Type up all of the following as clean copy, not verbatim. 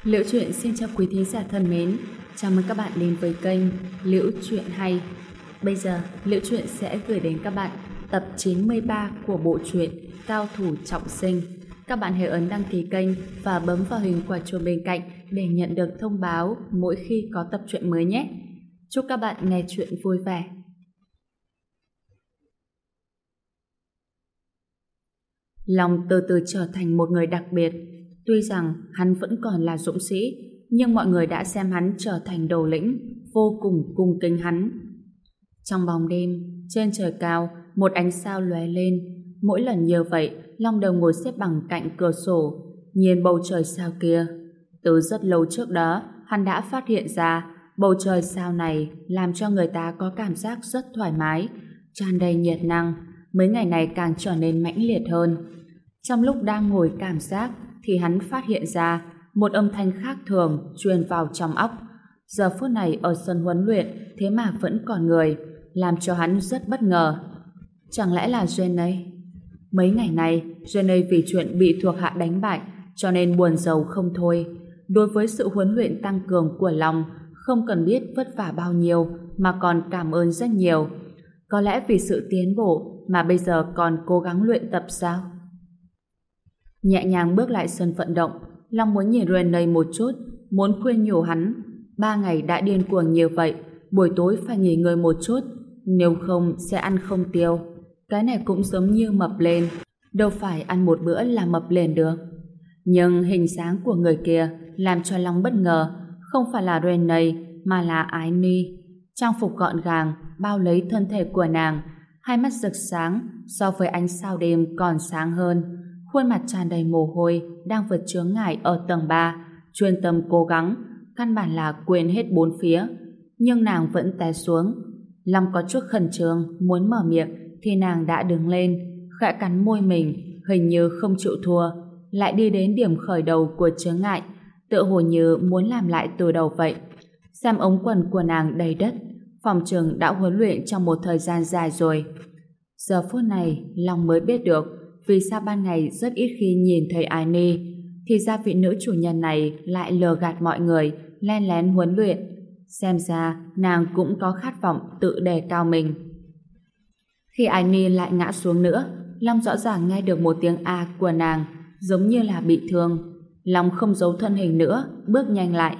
Liễu Chuyện xin chào quý thính giả thân mến. Chào mừng các bạn đến với kênh Liễu Chuyện Hay. Bây giờ, Liễu Chuyện sẽ gửi đến các bạn tập 93 của bộ truyện Cao Thủ Trọng Sinh. Các bạn hãy ấn đăng ký kênh và bấm vào hình quả chuông bên cạnh để nhận được thông báo mỗi khi có tập truyện mới nhé. Chúc các bạn nghe chuyện vui vẻ. Long từ từ trở thành một người đặc biệt. Tuy rằng hắn vẫn còn là dũng sĩ, nhưng mọi người đã xem hắn trở thành đầu lĩnh, vô cùng cung kính hắn. Trong bóng đêm, trên trời cao, một ánh sao lóe lên. Mỗi lần như vậy, Long đều ngồi xếp bằng cạnh cửa sổ, nhìn bầu trời sao kia. Từ rất lâu trước đó, hắn đã phát hiện ra bầu trời sao này làm cho người ta có cảm giác rất thoải mái, tràn đầy nhiệt năng. Mấy ngày này càng trở nên mãnh liệt hơn. Trong lúc đang ngồi cảm giác thì hắn phát hiện ra một âm thanh khác thường truyền vào trong óc. Giờ phút này ở sân huấn luyện thế mà vẫn còn người, làm cho hắn rất bất ngờ. Chẳng lẽ là Jenny? Mấy ngày này Jenny vì chuyện bị thuộc hạ đánh bại cho nên buồn rầu không thôi. Đối với sự huấn luyện tăng cường của Long, không cần biết vất vả bao nhiêu mà còn cảm ơn rất nhiều. Có lẽ vì sự tiến bộ mà bây giờ còn cố gắng luyện tập sao? Nhẹ nhàng bước lại sân vận động, Long muốn nhìn Rennie một chút, muốn khuyên nhủ hắn. 3 ngày đã điên cuồng như vậy, buổi tối phải nghỉ ngơi một chút, nếu không sẽ ăn không tiêu. Cái này cũng giống như mập lên, đâu phải ăn một bữa là mập lên được. Nhưng hình dáng của người kia làm cho Long bất ngờ, không phải là Rennie mà là Ái Ni. Trang phục gọn gàng bao lấy thân thể của nàng, hai mắt rực sáng so với ánh sao đêm còn sáng hơn. Khuôn mặt tràn đầy mồ hôi, đang vượt chướng ngại ở tầng 3, chuyên tâm cố gắng, căn bản là quên hết bốn phía. Nhưng nàng vẫn té xuống. Long có chút khẩn trương, muốn mở miệng thì nàng đã đứng lên, khẽ cắn môi mình, hình như không chịu thua, lại đi đến điểm khởi đầu của chướng ngại, tựa hồ như muốn làm lại từ đầu vậy. Xem ống quần của nàng đầy đất, phòng trường đã huấn luyện trong một thời gian dài rồi. Giờ phút này, Long mới biết được vì sao ban ngày rất ít khi nhìn thấy Ái Ni, thì ra vị nữ chủ nhân này lại lừa gạt mọi người, len lén huấn luyện. Xem ra nàng cũng có khát vọng tự đề cao mình. Khi Ái Ni lại ngã xuống nữa, Long rõ ràng nghe được một tiếng a của nàng, giống như là bị thương. Long không giấu thân hình nữa, bước nhanh lại.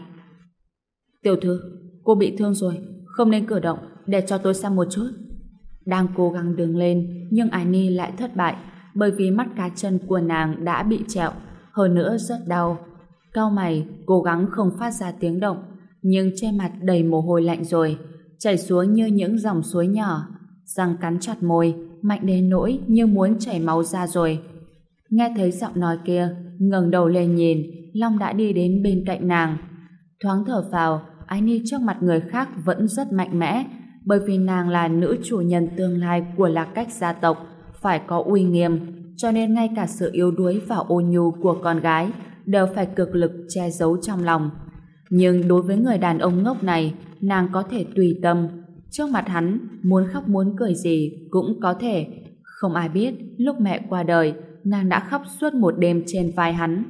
Tiểu thư, cô bị thương rồi, không nên cử động, để cho tôi xem một chút. Đang cố gắng đứng lên, nhưng Ái Ni lại thất bại, bởi vì mắt cá chân của nàng đã bị trẹo, hơn nữa rất đau. Cau mày, cố gắng không phát ra tiếng động, nhưng trên mặt đầy mồ hôi lạnh rồi, chảy xuống như những dòng suối nhỏ. Răng cắn chặt môi, mạnh đến nỗi như muốn chảy máu ra rồi. Nghe thấy giọng nói kia, ngẩng đầu lên nhìn, Long đã đi đến bên cạnh nàng. Thoáng thở phào, Ái Ni trước mặt người khác vẫn rất mạnh mẽ, bởi vì nàng là nữ chủ nhân tương lai của Lạc Cách gia tộc, phải có uy nghiêm, cho nên ngay cả sự yếu đuối và ôn nhu của con gái đều phải cực lực che giấu trong lòng. Nhưng đối với người đàn ông ngốc này, nàng có thể tùy tâm. Trước mặt hắn, muốn khóc muốn cười gì cũng có thể. Không ai biết, lúc mẹ qua đời, nàng đã khóc suốt một đêm trên vai hắn.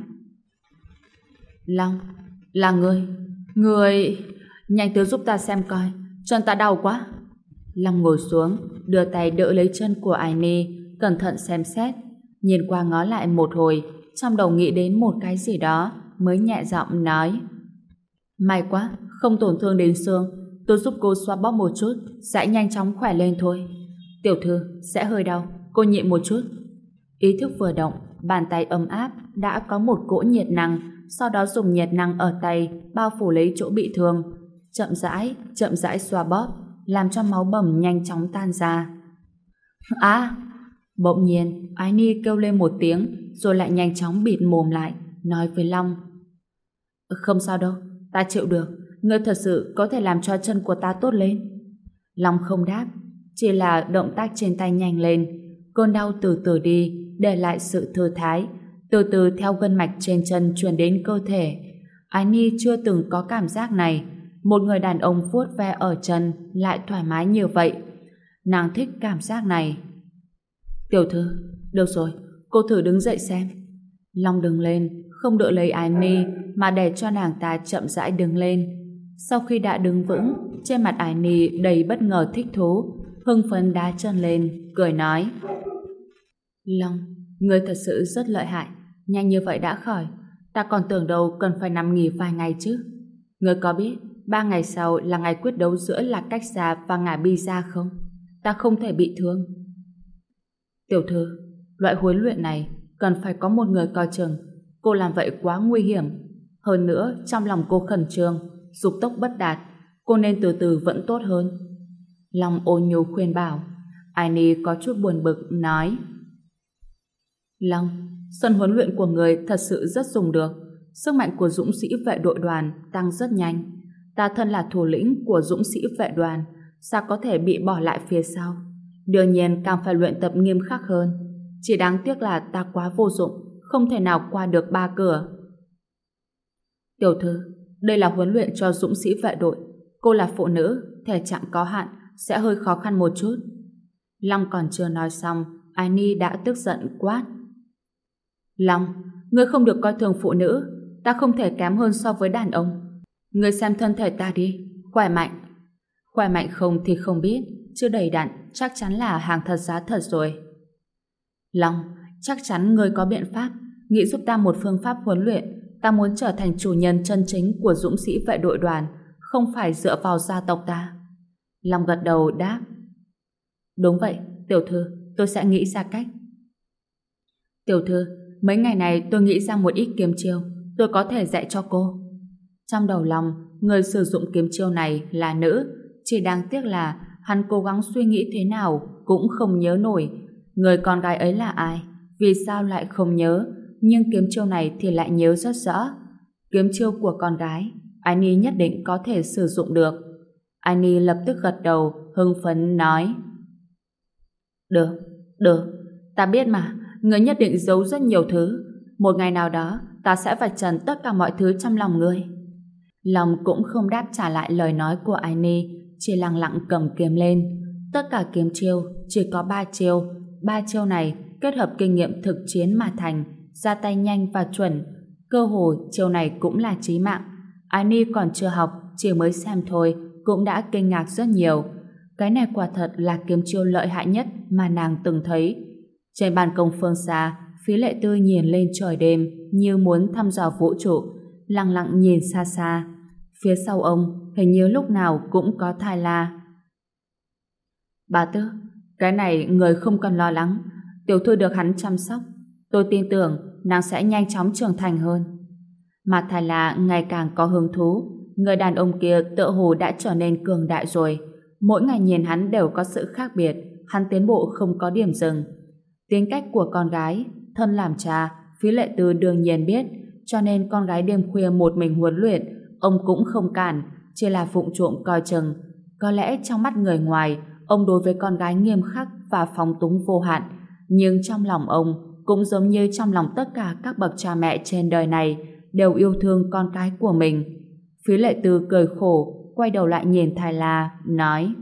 Long, là người... Nhanh tới giúp ta xem coi, chân ta đau quá. Long ngồi xuống, đưa tay đỡ lấy chân của Ái Ni, cẩn thận xem xét, nhìn qua ngó lại một hồi, trong đầu nghĩ đến một cái gì đó, mới nhẹ giọng nói: may quá, không tổn thương đến xương, tôi giúp cô xoa bóp một chút, sẽ nhanh chóng khỏe lên thôi. Tiểu thư, sẽ hơi đau, cô nhịn một chút. Ý thức vừa động, bàn tay ấm áp đã có một cỗ nhiệt năng, sau đó dùng nhiệt năng ở tay bao phủ lấy chỗ bị thương, chậm rãi xoa bóp, làm cho máu bầm nhanh chóng tan ra. Bỗng nhiên Ái Ni kêu lên một tiếng, rồi lại nhanh chóng bịt mồm lại, nói với Long: không sao đâu, ta chịu được, ngươi thật sự có thể làm cho chân của ta tốt lên. Long không đáp, chỉ là động tác trên tay nhanh lên, cơn đau từ từ đi, để lại sự thư thái, từ từ theo gân mạch trên chân truyền đến cơ thể. Ái Ni chưa từng có cảm giác này, một người đàn ông vuốt ve ở chân lại thoải mái như vậy. Nàng thích cảm giác này. Tiểu thư, được rồi, cô thử đứng dậy xem. Long đứng lên, không đỡ lấy Ái Ni mà để cho nàng ta chậm rãi đứng lên. Sau khi đã đứng vững, trên mặt Ái Ni đầy bất ngờ thích thú, hưng phấn đá chân lên, cười nói: Long, ngươi thật sự rất lợi hại, nhanh như vậy đã khỏi. Ta còn tưởng đâu cần phải nằm nghỉ vài ngày chứ. Ngươi có biết 3 ngày sau là ngày quyết đấu giữa Lạc Cách Gia và Ngả Bi Gia không? Ta không thể bị thương. Tiểu thư, loại huấn luyện này cần phải có một người coi chừng. Cô làm vậy quá nguy hiểm. Hơn nữa, trong lòng cô khẩn trương, dục tốc bất đạt. Cô nên từ từ vẫn tốt hơn. Long ôn nhu khuyên bảo. Ái Ni có chút buồn bực, nói: Long, sân huấn luyện của người thật sự rất dùng được. Sức mạnh của dũng sĩ vệ đội đoàn tăng rất nhanh. Ta thân là thủ lĩnh của dũng sĩ vệ đoàn, sao có thể bị bỏ lại phía sau? Đương nhiên càng phải luyện tập nghiêm khắc hơn. Chỉ đáng tiếc là ta quá vô dụng, không thể nào qua được 3 cửa. Tiểu thư, đây là huấn luyện cho dũng sĩ vệ đội. Cô là phụ nữ, thể trạng có hạn, sẽ hơi khó khăn một chút. Long còn chưa nói xong, Ái Ni đã tức giận quát: Long, ngươi không được coi thường phụ nữ. Ta không thể kém hơn so với đàn ông. Ngươi xem thân thể ta đi, khỏe mạnh. Khỏe mạnh không thì không biết, chứ đầy đặn chắc chắn là hàng thật giá thật rồi. Long, chắc chắn ngươi có biện pháp. Nghĩ giúp ta một phương pháp huấn luyện. Ta muốn trở thành chủ nhân chân chính của dũng sĩ vệ đội đoàn, không phải dựa vào gia tộc ta. Long gật đầu đáp: Đúng vậy, tiểu thư, tôi sẽ nghĩ ra cách. Tiểu thư, mấy ngày này tôi nghĩ ra một ít kiếm chiêu, tôi có thể dạy cho cô. Trong đầu Long, người sử dụng kiếm chiêu này là nữ, chỉ đáng tiếc là hắn cố gắng suy nghĩ thế nào cũng không nhớ nổi người con gái ấy là ai, vì sao lại không nhớ, nhưng kiếm chiêu này thì lại nhớ rất rõ. Kiếm chiêu của con gái, Annie nhất định có thể sử dụng được. Annie lập tức gật đầu, hưng phấn nói: Được, được, ta biết mà, ngươi nhất định giấu rất nhiều thứ. Một ngày nào đó, ta sẽ vạch trần tất cả mọi thứ trong lòng ngươi. Long cũng không đáp trả lại lời nói của Annie, chỉ lặng lặng cầm kiếm lên. Tất cả kiếm chiêu chỉ có 3 chiêu. 3 chiêu này kết hợp kinh nghiệm thực chiến mà thành, ra tay nhanh và chuẩn. Cơ hồ chiêu này cũng là chí mạng. Annie còn chưa học, chỉ mới xem thôi, cũng đã kinh ngạc rất nhiều. Cái này quả thật là kiếm chiêu lợi hại nhất mà nàng từng thấy. Trên ban công phương xa, Phí Lệ Tư nhìn lên trời đêm như muốn thăm dò vũ trụ, lặng lặng nhìn xa xa. Phía sau ông hình như lúc nào cũng có Thai La. Bà Tước, cái này người không cần lo lắng, tiểu thư được hắn chăm sóc, tôi tin tưởng nàng sẽ nhanh chóng trưởng thành hơn. Mà Thai La ngày càng có hứng thú, người đàn ông kia tựa hồ đã trở nên cường đại rồi. Mỗi ngày nhìn hắn đều có sự khác biệt, hắn tiến bộ không có điểm dừng. Tính cách của con gái, thân làm cha, Phí Lệ Tư đương nhiên biết, cho nên con gái đêm khuya một mình huấn luyện, ông cũng không cản, chỉ là vụng trộm coi chừng. Có lẽ trong mắt người ngoài, ông đối với con gái nghiêm khắc và phóng túng vô hạn, nhưng trong lòng ông, cũng giống như trong lòng tất cả các bậc cha mẹ trên đời này, đều yêu thương con cái của mình. Phí Lệ Tư cười khổ, quay đầu lại nhìn Thai La, nói: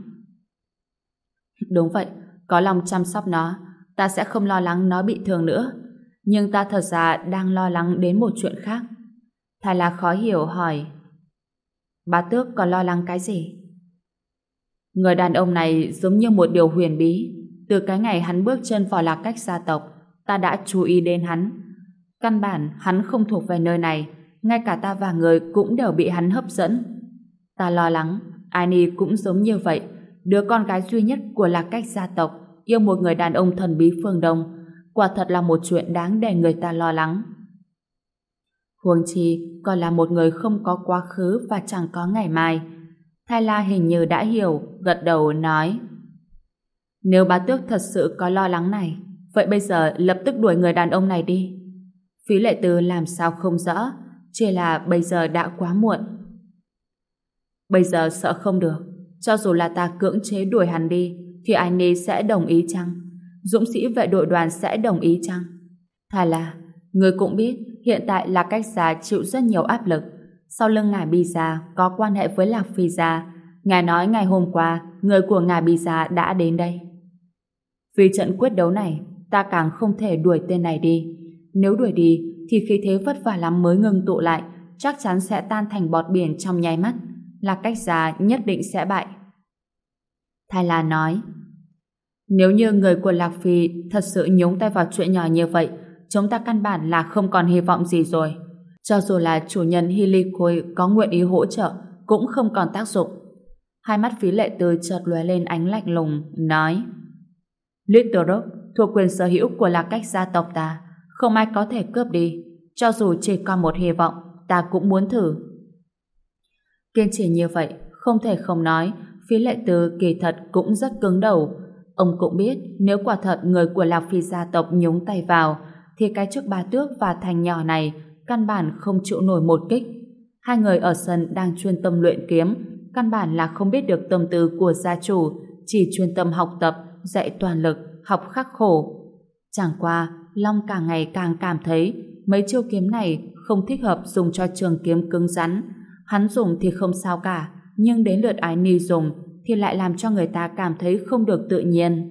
Đúng vậy, có lòng chăm sóc nó, ta sẽ không lo lắng nó bị thương nữa. Nhưng ta thật ra đang lo lắng đến một chuyện khác. Thai La khó hiểu hỏi: Bá Tước còn lo lắng cái gì? Người đàn ông này giống như một điều huyền bí. Từ cái ngày hắn bước chân vào Lạc Cách gia tộc, ta đã chú ý đến hắn. Căn bản hắn không thuộc về nơi này, ngay cả ta và người cũng đều bị hắn hấp dẫn. Ta lo lắng Annie cũng giống như vậy, đứa con gái duy nhất của Lạc Cách gia tộc yêu một người đàn ông thần bí phương Đông, quả thật là một chuyện đáng để người ta lo lắng. Huống chi còn là một người không có quá khứ và chẳng có ngày mai. Thai La hình như đã hiểu, gật đầu nói: Nếu bá tước thật sự có lo lắng này, vậy bây giờ lập tức đuổi người đàn ông này đi. Phí Lệ Tư làm sao không rõ, chỉ là bây giờ đã quá muộn. Bây giờ sợ không được, cho dù là ta cưỡng chế đuổi hắn đi, thì Annie sẽ đồng ý chăng? Dũng sĩ vệ đội đoàn sẽ đồng ý chăng? Thà là, người cũng biết hiện tại Lạc Cách gia chịu rất nhiều áp lực. Sau lưng ngài Bi gia có quan hệ với Lạc Phi gia. Ngài nói ngày hôm qua người của ngài Bi gia đã đến đây. Vì trận quyết đấu này, ta càng không thể đuổi tên này đi. Nếu đuổi đi, thì khí thế vất vả lắm mới ngừng tụ lại, chắc chắn sẽ tan thành bọt biển trong nháy mắt. Lạc Cách Gia nhất định sẽ bại. Thái La nói, nếu như người của Lạc Phi thật sự nhúng tay vào chuyện nhỏ như vậy, chúng ta căn bản là không còn hy vọng gì rồi. Cho dù là chủ nhân Helikoi có nguyện ý hỗ trợ, cũng không còn tác dụng. Hai mắt Phí Lệ Tư chợt lóe lên ánh lạnh lùng, nói, Little Rock thuộc quyền sở hữu của Lạc Cách gia tộc ta, không ai có thể cướp đi. Cho dù chỉ còn một hy vọng, ta cũng muốn thử. Kiên trì như vậy, không thể không nói, Phí Lệ Tư kỳ thật cũng rất cứng đầu. Ông cũng biết nếu quả thật người của Lạc Phi gia tộc nhúng tay vào, thì cái chức Bá Tước và Thành nhỏ này căn bản không chịu nổi một kích. Hai người ở sân đang chuyên tâm luyện kiếm, căn bản là không biết được tâm tư của gia chủ, chỉ chuyên tâm học tập, dạy toàn lực, học khắc khổ. Chẳng qua, Long càng ngày càng cảm thấy mấy chiêu kiếm này không thích hợp dùng cho trường kiếm cứng rắn. Hắn dùng thì không sao cả, nhưng đến lượt Ái Ni dùng thì lại làm cho người ta cảm thấy không được tự nhiên.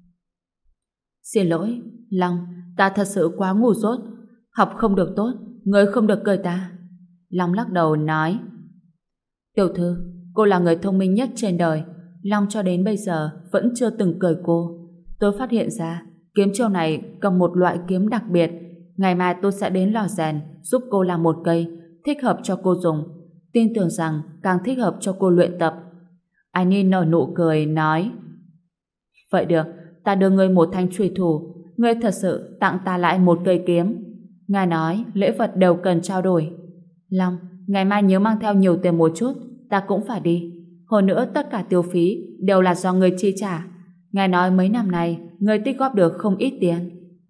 Xin lỗi, Long, ta thật sự quá ngu dốt, học không được tốt, ngươi không được cười ta. Long lắc đầu nói, Tiểu thư, cô là người thông minh nhất trên đời, Long cho đến bây giờ vẫn chưa từng cười cô. Tôi phát hiện ra kiếm chiêu này cầm một loại kiếm đặc biệt. Ngày mai tôi sẽ đến lò rèn giúp cô làm một cây thích hợp cho cô dùng. Tin tưởng rằng càng thích hợp cho cô luyện tập. Annie nở nụ cười nói, vậy được, ta đưa ngươi một thanh chùy thủ, ngươi thật sự tặng ta lại một cây kiếm. Ngài nói lễ vật đều cần trao đổi. Long, ngày mai nhớ mang theo nhiều tiền một chút, ta cũng phải đi. Hơn nữa tất cả tiêu phí đều là do ngươi chi trả. Ngài nói mấy năm nay ngươi tích góp được không ít tiền.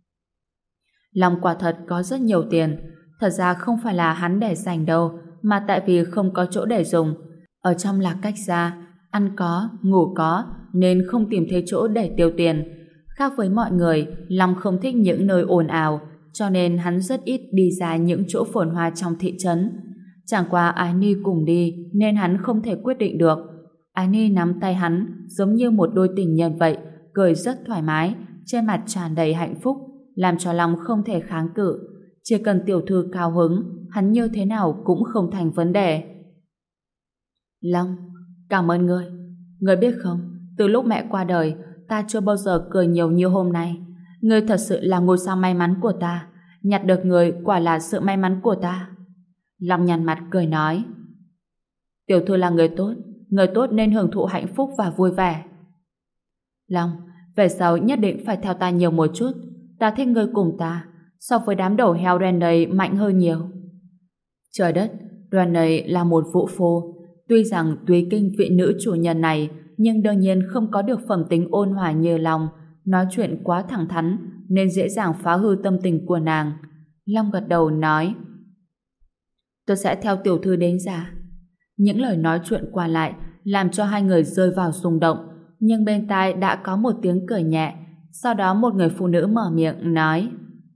Long quả thật có rất nhiều tiền, thật ra không phải là hắn để dành đâu, mà tại vì không có chỗ để dùng. Ở trong Lạc Cách gia, ăn có, ngủ có, nên không tìm thấy chỗ để tiêu tiền. Khác với mọi người, Long không thích những nơi ồn ào, cho nên hắn rất ít đi ra những chỗ phồn hoa trong thị trấn. Chẳng qua Ái Ni cùng đi, nên hắn không thể quyết định được. Ái Ni nắm tay hắn, giống như một đôi tình nhân vậy, cười rất thoải mái, trên mặt tràn đầy hạnh phúc, làm cho Long không thể kháng cự. Chỉ cần tiểu thư cao hứng, hắn như thế nào cũng không thành vấn đề. Long, cảm ơn ngươi. Ngươi biết không, từ lúc mẹ qua đời, ta chưa bao giờ cười nhiều như hôm nay. Ngươi thật sự là ngôi sao may mắn của ta. Nhặt được ngươi quả là sự may mắn của ta. Long nhăn mặt cười nói, tiểu thư là người tốt nên hưởng thụ hạnh phúc và vui vẻ. Long, về sau nhất định phải theo ta nhiều một chút. Ta thích ngươi cùng ta, so với đám đầu heo đen này mạnh hơn nhiều. Trời đất, đoàn này là một vũ phu. Tuy rằng tùy kinh vị nữ chủ nhân này, nhưng đương nhiên không có được phẩm tính ôn hòa như Long. Nói chuyện quá thẳng thắn, nên dễ dàng phá hư tâm tình của nàng. Long gật đầu nói, tôi sẽ theo tiểu thư đến già. Những lời nói chuyện qua lại làm cho hai người rơi vào rung động, nhưng bên tai đã có một tiếng cười nhẹ. Sau đó một người phụ nữ mở miệng nói,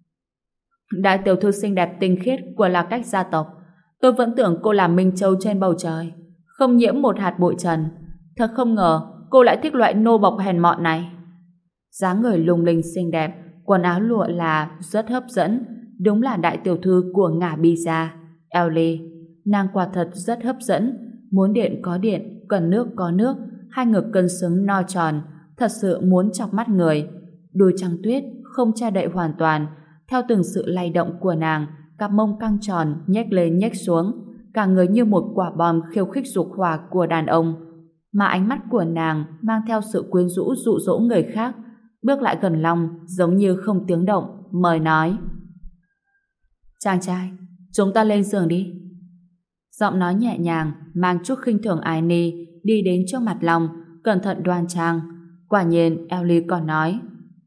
đại tiểu thư xinh đẹp tinh khiết của Lạc Cách gia tộc, tôi vẫn tưởng cô là Minh Châu trên bầu trời, không nhiễm một hạt bụi trần. Thật không ngờ cô lại thích loại nô bộc hèn mọn này. Dáng người lung linh xinh đẹp, quần áo lụa là rất hấp dẫn, đúng là đại tiểu thư của Ngả Bi gia. Ellie, nàng quả thật rất hấp dẫn, muốn điện có điện, cần nước có nước, hai ngực cân xứng no tròn, thật sự muốn chọc mắt người. Đôi trăng tuyết không che đậy hoàn toàn, theo từng sự lay động của nàng, cặp mông căng tròn nhếch lên nhếch xuống, cả người như một quả bom khiêu khích dục hỏa của đàn ông. Mà ánh mắt của nàng mang theo sự quyến rũ dụ dỗ người khác. Bước lại gần Long giống như không tiếng động, mời nói, chàng trai, chúng ta lên giường đi. Giọng nói nhẹ nhàng mang chút khinh thường Ái Ni đi đến trước mặt Long, cẩn thận đoan trang. Quả nhiên Ellie còn nói,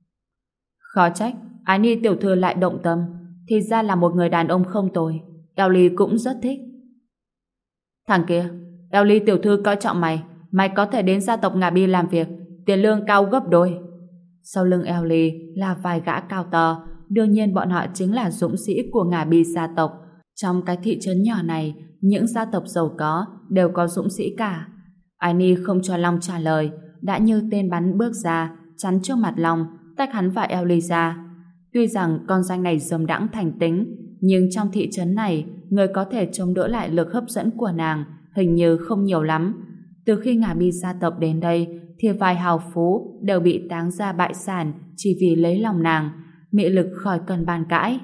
khó trách Ái Ni tiểu thư lại động tâm, thì ra là một người đàn ông không tồi. Ellie cũng rất thích. Thằng kia, Ellie tiểu thư coi trọng mày, mày có thể đến gia tộc Ngà Bi làm việc, tiền lương cao gấp đôi. Sau lưng Ellie là vài gã cao to, đương nhiên bọn họ chính là dũng sĩ của Ngà Bi gia tộc. Trong cái thị trấn nhỏ này, những gia tộc giàu có đều có dũng sĩ cả. Annie không cho Long trả lời, đã như tên bắn bước ra, chắn trước mặt Long, tách hắn và Ellie ra. Tuy rằng con danh này dâm đãng thành tính, nhưng trong thị trấn này, người có thể chống đỡ lại lực hấp dẫn của nàng hình như không nhiều lắm. Từ khi Ngả Bi gia tộc đến đây, thì vài hào phú đều bị táng ra bại sản chỉ vì lấy lòng nàng, mị lực khỏi cần bàn cãi.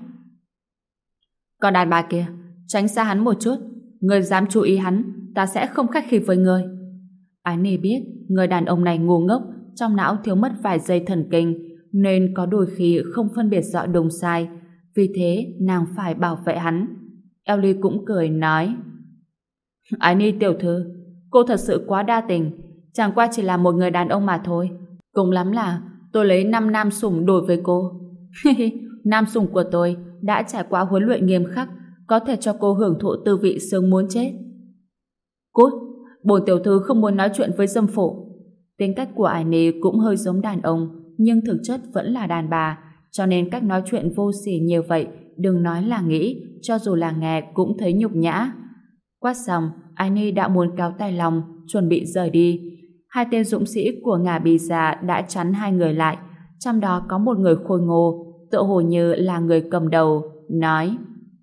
Còn đàn bà kia, tránh xa hắn một chút, người dám chú ý hắn, ta sẽ không khách khí với người. Ái Nhi biết người đàn ông này ngu ngốc, trong não thiếu mất vài giây thần kinh, nên có đôi khi không phân biệt rõ đúng sai, vì thế nàng phải bảo vệ hắn. Ellie cũng cười nói: Ái Nhi tiểu thư, cô thật sự quá đa tình, chẳng qua chỉ là một người đàn ông mà thôi. Cùng lắm là tôi lấy 5 nam sủng đổi với cô. Nam sủng của tôi đã trải qua huấn luyện nghiêm khắc, có thể cho cô hưởng thụ tư vị sướng muốn chết. Cút, bổn tiểu thư không muốn nói chuyện với dâm phụ. Tính cách của Ái Nhi cũng hơi giống đàn ông, nhưng thực chất vẫn là đàn bà, cho nên cách nói chuyện vô sỉ như vậy, đừng nói là nghĩ, cho dù là nghe cũng thấy nhục nhã. Quát xong, Ái Nhi đã muốn kéo tay Long, chuẩn bị rời đi. Hai tên dũng sĩ của Ngả Bi gia đã chắn hai người lại, trong đó có một người khôi ngô, tựa hồ như là người cầm đầu, nói: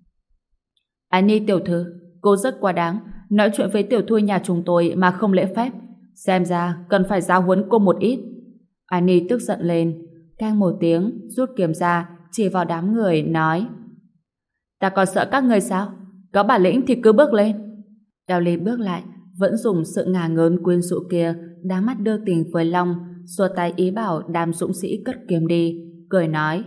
Ái Nhi tiểu thư, cô rất quá đáng, nói chuyện với tiểu thư nhà chúng tôi mà không lễ phép, xem ra cần phải giáo huấn cô một ít. Ái Nhi tức giận lên, keng một tiếng, rút kiếm ra, chỉ vào đám người, nói: Ta còn sợ các người sao? Có bản lĩnh thì cứ bước lên. Ellie bước lại, vẫn dùng sự ngả ngớn quyến rũ kia, đá mắt đưa tình với Long, xua tay ý bảo đám dũng sĩ cất kiếm đi, cười nói: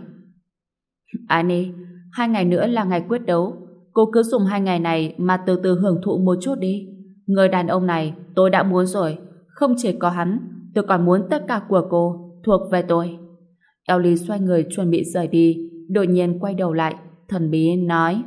Ái Nhi, 2 ngày nữa là ngày quyết đấu, cô cứ dùng 2 ngày này mà từ từ hưởng thụ một chút đi. Người đàn ông này tôi đã muốn rồi, không chỉ có hắn, tôi còn muốn tất cả của cô thuộc về tôi. Ellie xoay người chuẩn bị rời đi, đột nhiên quay đầu lại, thần bí nói: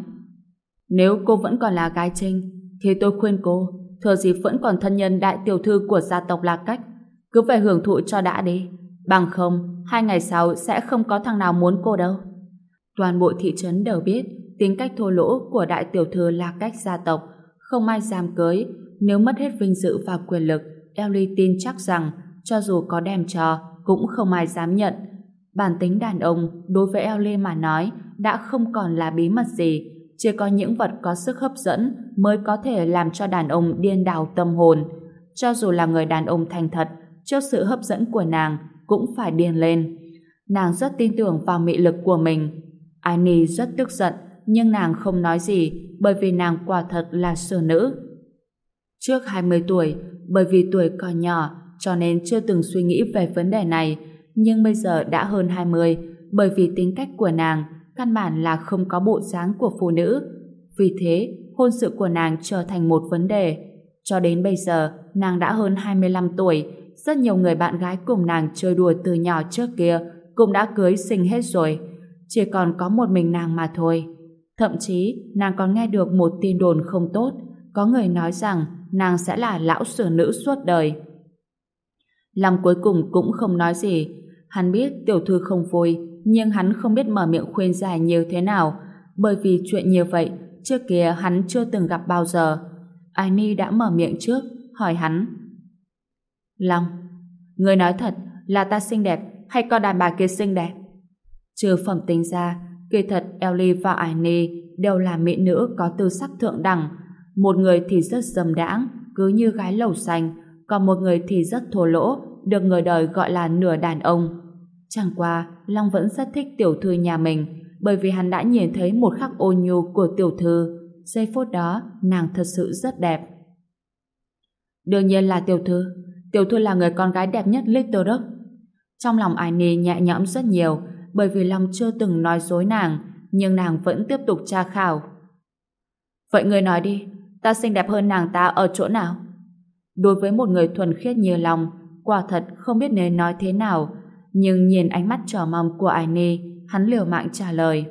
Nếu cô vẫn còn là gái trinh, thì tôi khuyên cô, thừa dịp vẫn còn thân nhân đại tiểu thư của gia tộc La Cách, cứ về hưởng thụ cho đã đi. Bằng không, 2 ngày sau sẽ không có thằng nào muốn cô đâu. Toàn bộ thị trấn đều biết tính cách thô lỗ của đại tiểu thư La Cách gia tộc, không ai dám cưới. Nếu mất hết vinh dự và quyền lực, Ellie tin chắc rằng cho dù có đem cho, cũng không ai dám nhận. Bản tính đàn ông đối với Ellie mà nói đã không còn là bí mật gì, chỉ có những vật có sức hấp dẫn mới có thể làm cho đàn ông điên đảo tâm hồn. Cho dù là người đàn ông thành thật, trước sự hấp dẫn của nàng cũng phải điên lên. Nàng rất tin tưởng vào mị lực của mình. Ái Nhi rất tức giận, nhưng nàng không nói gì, bởi vì nàng quả thật là xử nữ. Trước 20 tuổi, bởi vì tuổi còn nhỏ, cho nên chưa từng suy nghĩ về vấn đề này, nhưng bây giờ đã hơn 20, bởi vì tính cách của nàng căn bản là không có bộ dáng của phụ nữ. Vì thế, hôn sự của nàng trở thành một vấn đề. Cho đến bây giờ, nàng đã hơn 25 tuổi, rất nhiều người bạn gái cùng nàng chơi đùa từ nhỏ trước kia cũng đã cưới sinh hết rồi. Chỉ còn có một mình nàng mà thôi. Thậm chí, nàng còn nghe được một tin đồn không tốt. Có người nói rằng nàng sẽ là lão xử nữ suốt đời. Long cuối cùng cũng không nói gì. Hắn biết tiểu thư không vui, nhưng hắn không biết mở miệng khuyên giải như thế nào, bởi vì chuyện như vậy trước kia hắn chưa từng gặp bao giờ. Ái Nhi đã mở miệng trước, hỏi hắn: Long, người nói thật là ta xinh đẹp hay con đàn bà kia xinh đẹp? Trừ phẩm tính ra, kỳ thật Ellie và Ái Nhi đều là mỹ nữ có tư sắc thượng đẳng. Một người thì rất dâm đãng, cứ như gái lầu xanh, còn một người thì rất thô lỗ, được người đời gọi là nửa đàn ông. Chẳng qua, Long vẫn rất thích tiểu thư nhà mình, bởi vì hắn đã nhìn thấy một khắc ôn nhu của tiểu thư. Giây phút đó, nàng thật sự rất đẹp. Đương nhiên là tiểu thư là người con gái đẹp nhất Little Rock. Trong lòng Ái Nhi nhẹ nhõm rất nhiều, bởi vì Long chưa từng nói dối nàng, nhưng nàng vẫn tiếp tục tra khảo. Vậy người nói đi, ta xinh đẹp hơn nàng ta ở chỗ nào? Đối với một người thuần khiết như Long, quả thật không biết nên nói thế nào, nhưng nhìn ánh mắt trỏ mong của Ái Nhi, hắn liều mạng trả lời: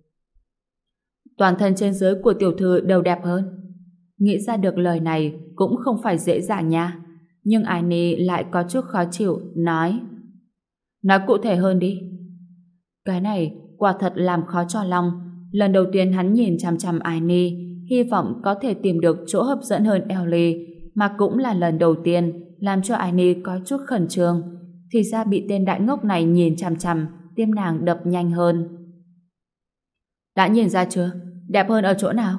Toàn thân trên dưới của tiểu thư đều đẹp hơn. Nghĩ ra được lời này cũng không phải dễ dàng nha, nhưng Ái Nhi lại có chút khó chịu, nói cụ thể hơn đi. Cái này quả thật làm khó cho Long. Lần đầu tiên hắn nhìn chằm chằm Ái Nhi, hy vọng có thể tìm được chỗ hấp dẫn hơn Ellie, mà cũng là lần đầu tiên làm cho Ái Nhi có chút khẩn trương. Thì ra bị tên đại ngốc này nhìn chằm chằm, tim nàng đập nhanh hơn. Đã nhìn ra chưa? Đẹp hơn ở chỗ nào?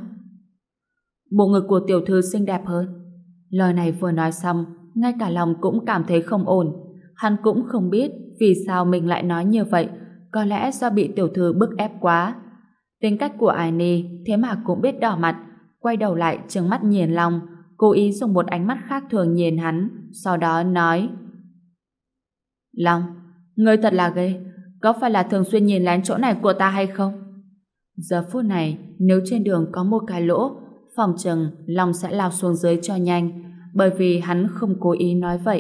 Bộ ngực của tiểu thư xinh đẹp hơn. Lời này vừa nói xong, ngay cả lòng cũng cảm thấy không ổn. Hắn cũng không biết vì sao mình lại nói như vậy, có lẽ do bị tiểu thư bức ép quá. Tính cách của Aini thế mà cũng biết đỏ mặt, quay đầu lại trừng mắt nhìn Long, cố ý dùng một ánh mắt khác thường nhìn hắn, sau đó nói: Long, ngươi thật là ghê, có phải là thường xuyên nhìn lén chỗ này của ta hay không? Giờ phút này, nếu trên đường có một cái lỗ, phòng chừng Long sẽ lao xuống dưới cho nhanh, bởi vì hắn không cố ý nói vậy.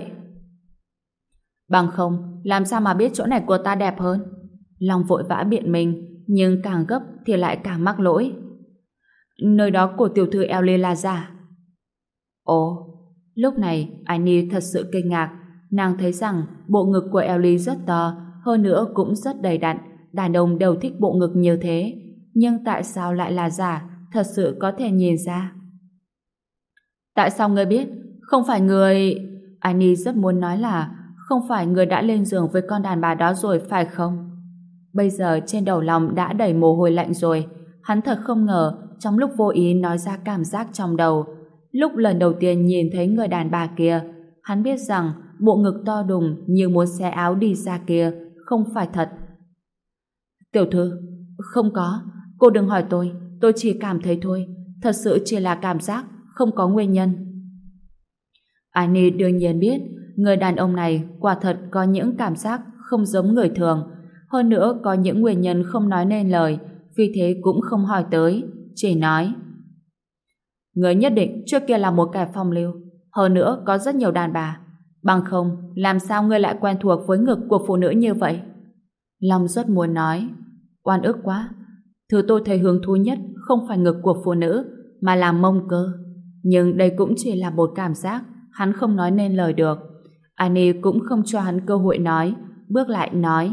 Bằng không, làm sao mà biết chỗ này của ta đẹp hơn? Long vội vã biện mình, nhưng càng gấp thì lại càng mắc lỗi. Nơi đó của tiểu thư Ellie là giả. Ồ, lúc này Annie thật sự kinh ngạc. Nàng thấy rằng bộ ngực của Ellie rất to, hơn nữa cũng rất đầy đặn. Đàn ông đều thích bộ ngực như thế. Nhưng tại sao lại là giả? Thật sự có thể nhìn ra. Tại sao ngươi biết? Không phải người... Annie rất muốn nói là không phải người đã lên giường với con đàn bà đó rồi phải không? Bây giờ trên đầu Long đã đầy mồ hôi lạnh rồi. Hắn thật không ngờ trong lúc vô ý nói ra cảm giác trong đầu. Lúc lần đầu tiên nhìn thấy người đàn bà kia, hắn biết rằng bộ ngực to đùng như muốn xé áo đi ra kia không phải thật. Tiểu thư, không có. Cô đừng hỏi tôi chỉ cảm thấy thôi. Thật sự chỉ là cảm giác, không có nguyên nhân. Annie đương nhiên biết người đàn ông này quả thật có những cảm giác không giống người thường. Hơn nữa có những nguyên nhân không nói nên lời, vì thế cũng không hỏi tới, chỉ nói: Người nhất định trước kia là một kẻ phong lưu, hơn nữa có rất nhiều đàn bà. Bằng không, làm sao ngươi lại quen thuộc với ngực của phụ nữ như vậy? Long rất muốn nói: Oan ức quá. Thứ tôi thấy hứng thú nhất không phải ngực của phụ nữ, mà là mông cơ. Nhưng đây cũng chỉ là một cảm giác, hắn không nói nên lời được. Annie cũng không cho hắn cơ hội nói, bước lại nói: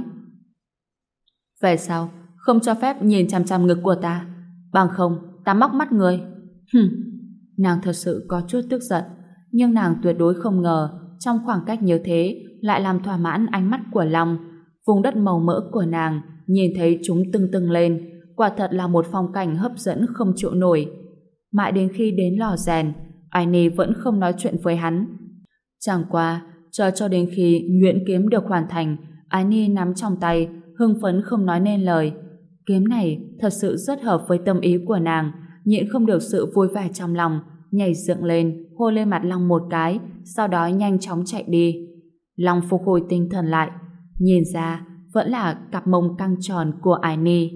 Về sau, không cho phép nhìn chằm chằm ngực của ta. Bằng không, ta móc mắt người. Nàng thật sự có chút tức giận, nhưng nàng tuyệt đối không ngờ trong khoảng cách như thế lại làm thỏa mãn ánh mắt của Long. Vùng đất màu mỡ của nàng nhìn thấy chúng tưng tưng lên, quả thật là một phong cảnh hấp dẫn không chịu nổi. Mãi đến khi đến lò rèn, Annie vẫn không nói chuyện với hắn. Chẳng qua, chờ cho đến khi nhuyễn kiếm được hoàn thành, Annie nắm trong tay, hưng phấn không nói nên lời. Kiếm này thật sự rất hợp với tâm ý của nàng, nhịn không được sự vui vẻ trong lòng, nhảy dựng lên, hôn lên mặt Long một cái, sau đó nhanh chóng chạy đi. Long phục hồi tinh thần lại, nhìn ra vẫn là cặp mông căng tròn của Annie.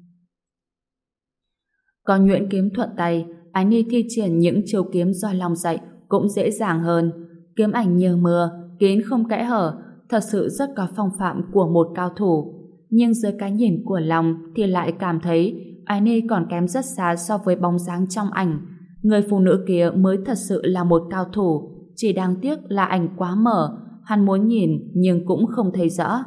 Có nhuyễn kiếm thuận tay, Annie thi triển những chiêu kiếm do Long dạy cũng dễ dàng hơn. Kiếm ảnh như mưa, kín không kẽ hở, thật sự rất có phong phạm của một cao thủ. Nhưng dưới cái nhìn của Long thì lại cảm thấy Annie còn kém rất xa so với bóng dáng trong ảnh. Người phụ nữ kia mới thật sự là một cao thủ, chỉ đáng tiếc là ảnh quá mở, hắn muốn nhìn nhưng cũng không thấy rõ.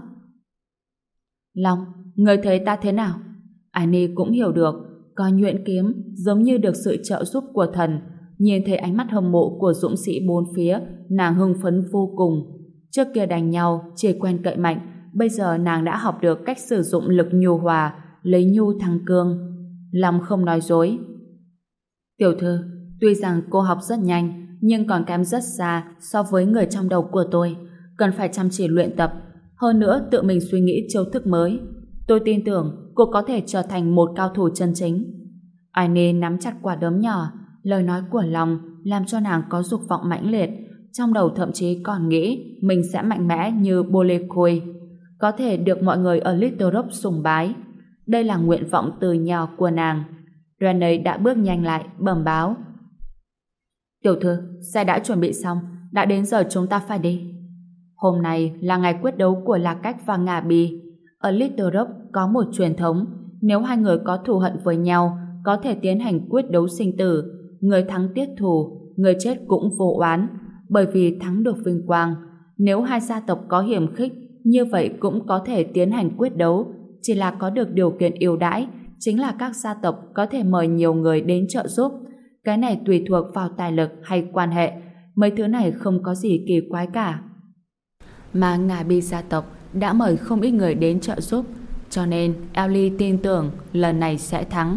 Long, người thấy ta thế nào? Annie cũng hiểu được, có nhuyễn kiếm giống như được sự trợ giúp của thần. Nhìn thấy ánh mắt hâm mộ của dũng sĩ bốn phía, nàng hưng phấn vô cùng. Trước kia đánh nhau chỉ quen cậy mạnh, bây giờ nàng đã học được cách sử dụng lực nhu hòa, lấy nhu thắng cương. Long không nói dối. Tiểu thư, tuy rằng cô học rất nhanh, nhưng còn kém rất xa so với người trong đầu của tôi. Cần phải chăm chỉ luyện tập, hơn nữa tự mình suy nghĩ chiêu thức mới. Tôi tin tưởng cô có thể trở thành một cao thủ chân chính. Annie nắm chặt quả đấm nhỏ, lời nói của Long làm cho nàng có dục vọng mãnh liệt, trong đầu thậm chí còn nghĩ mình sẽ mạnh mẽ như Bolekoi, có thể được mọi người ở Little Rock sùng bái. Đây là nguyện vọng từ nhỏ của nàng. Renee đã bước nhanh lại, bẩm báo: Tiểu thư, xe đã chuẩn bị xong, đã đến giờ chúng ta phải đi. Hôm nay là ngày quyết đấu của Lạc Cách và Ngả Bì. Ở Little Rock có một truyền thống, nếu hai người có thù hận với nhau, có thể tiến hành quyết đấu sinh tử. Người thắng tiết thù, người chết cũng vô oán, bởi vì thắng được vinh quang. Nếu hai gia tộc có hiểm khích, như vậy cũng có thể tiến hành quyết đấu, chỉ là có được điều kiện ưu đãi, chính là các gia tộc có thể mời nhiều người đến trợ giúp. Cái này tùy thuộc vào tài lực hay quan hệ, mấy thứ này không có gì kỳ quái cả. Mà Ngả Bi gia tộc đã mời không ít người đến trợ giúp, cho nên Ellie tin tưởng lần này sẽ thắng.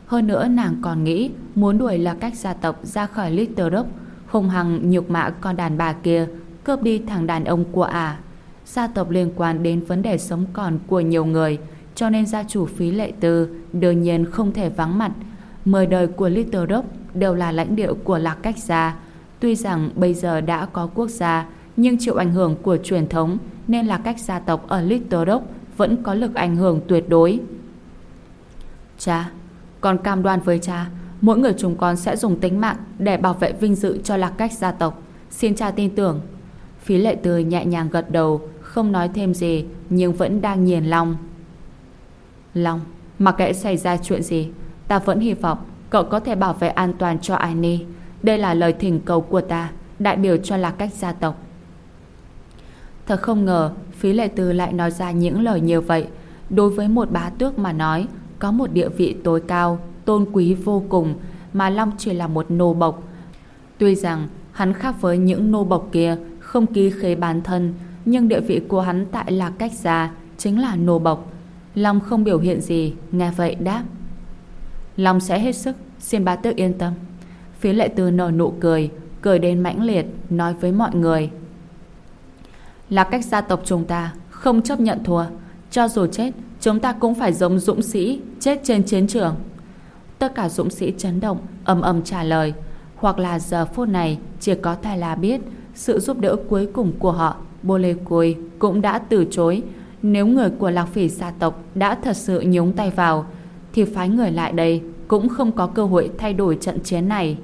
Hơn nữa nàng còn nghĩ muốn đuổi La Cách gia tộc ra khỏi Little Rock, hung hăng nhục mạ con đàn bà kia, cướp đi thằng đàn ông của ả. Gia tộc liên quan đến vấn đề sống còn của nhiều người, cho nên gia chủ Phí Lệ Tư đương nhiên không thể vắng mặt. 10 đời của Little Rock đều là lãnh địa của La Cách gia. Tuy rằng bây giờ đã có quốc gia, nhưng chịu ảnh hưởng của truyền thống nên La Cách gia tộc ở Little Rock vẫn có lực ảnh hưởng tuyệt đối. Cha, con cam đoan với cha, mỗi người chúng con sẽ dùng tính mạng để bảo vệ vinh dự cho La Cách gia tộc. Xin cha tin tưởng. Phí Lệ Tư nhẹ nhàng gật đầu, không nói thêm gì, nhưng vẫn đang nhìn Long. Long, mặc kệ xảy ra chuyện gì, ta vẫn hy vọng cậu có thể bảo vệ an toàn cho Annie. Đây là lời thỉnh cầu của ta, đại biểu cho La Cách gia tộc. Thật không ngờ Phí Lệ Tư lại nói ra những lời như vậy. Đối với một bá tước mà nói, có một địa vị tối cao, tôn quý vô cùng, mà Long chỉ là một nô bộc. Tuy rằng hắn khác với những nô bộc kia, không ký khế bán thân, nhưng địa vị của hắn tại La Cách gia chính là nô bộc. Long không biểu hiện gì, nghe vậy đáp: Long sẽ hết sức, xin bá tước yên tâm. Phí Lệ Tư nở nụ cười, cười đến mãnh liệt, nói với mọi người: La Cách gia tộc chúng ta không chấp nhận thua, cho dù chết, chúng ta cũng phải giống dũng sĩ chết trên chiến trường. Tất cả dũng sĩ chấn động, ầm ầm trả lời, hoặc là giờ phút này chỉ có Tài La biết sự giúp đỡ cuối cùng của họ. Bô Lê Côi cũng đã từ chối. Nếu người của Lạc Phỉ gia tộc đã thật sự nhúng tay vào, thì phái người lại đây cũng không có cơ hội thay đổi trận chiến này.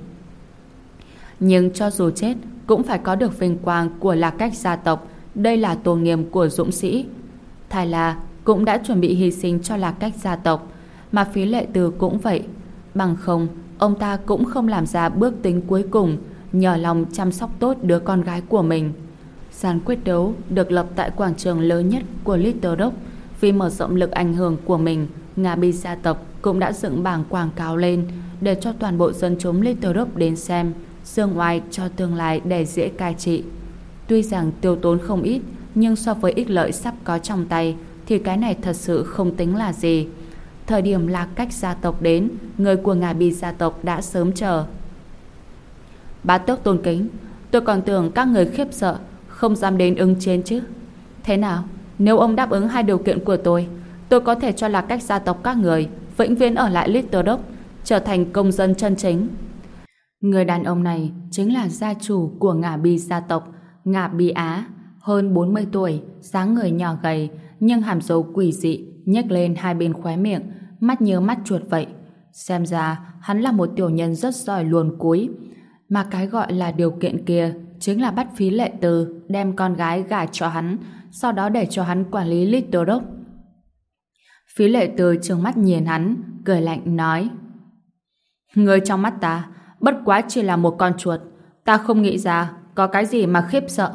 Nhưng cho dù chết, cũng phải có được vinh quang của La Cách gia tộc. Đây là tôn nghiêm của dũng sĩ. Tài La cũng đã chuẩn bị hy sinh cho La Cách gia tộc, mà Phí Lệ Tư cũng vậy. Bằng không, ông ta cũng không làm ra bước tính cuối cùng, nhờ lòng chăm sóc tốt đứa con gái của mình. Sàn quyết đấu được lập tại quảng trường lớn nhất của Little Rock. Vì mở rộng lực ảnh hưởng của mình, Ngà Bi gia tộc cũng đã dựng bảng quảng cáo lên để cho toàn bộ dân chúng Little Rock đến xem, dương oai cho tương lai để dễ cai trị. Tuy rằng tiêu tốn không ít, nhưng so với ích lợi sắp có trong tay thì cái này thật sự không tính là gì. Thời điểm La Cách gia tộc đến, người của Ngà Bi gia tộc đã sớm chờ. Bá tước tôn kính, tôi còn tưởng các người khiếp sợ, không dám đến ứng chiến chứ. Thế nào, nếu ông đáp ứng 2 điều kiện của tôi có thể cho La Cách gia tộc các người vĩnh viễn ở lại Little Rock, trở thành công dân chân chính. Người đàn ông này chính là gia chủ của Ngà Bi gia tộc, Ngà Bi Á, hơn 40 tuổi, dáng người nhỏ gầy, nhưng hàm dâu quỷ dị nhếch lên hai bên khóe miệng, mắt như mắt chuột vậy. Xem ra hắn là một tiểu nhân rất giỏi luồn cúi. Mà cái gọi là điều kiện kia chính là bắt Phí Lệ Tư đem con gái gả cho hắn, sau đó để cho hắn quản lý Little Rock. Phí Lệ Tư trừng mắt nhìn hắn, cười lạnh nói: Người trong mắt ta bất quá chỉ là một con chuột, ta không nghĩ ra có cái gì mà khiếp sợ.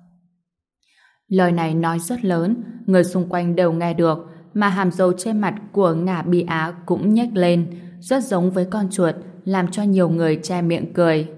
Lời này nói rất lớn, người xung quanh đều nghe được, mà hàm dâu trên mặt của Ngà Bi Á cũng nhếch lên, rất giống với con chuột, làm cho nhiều người che miệng cười.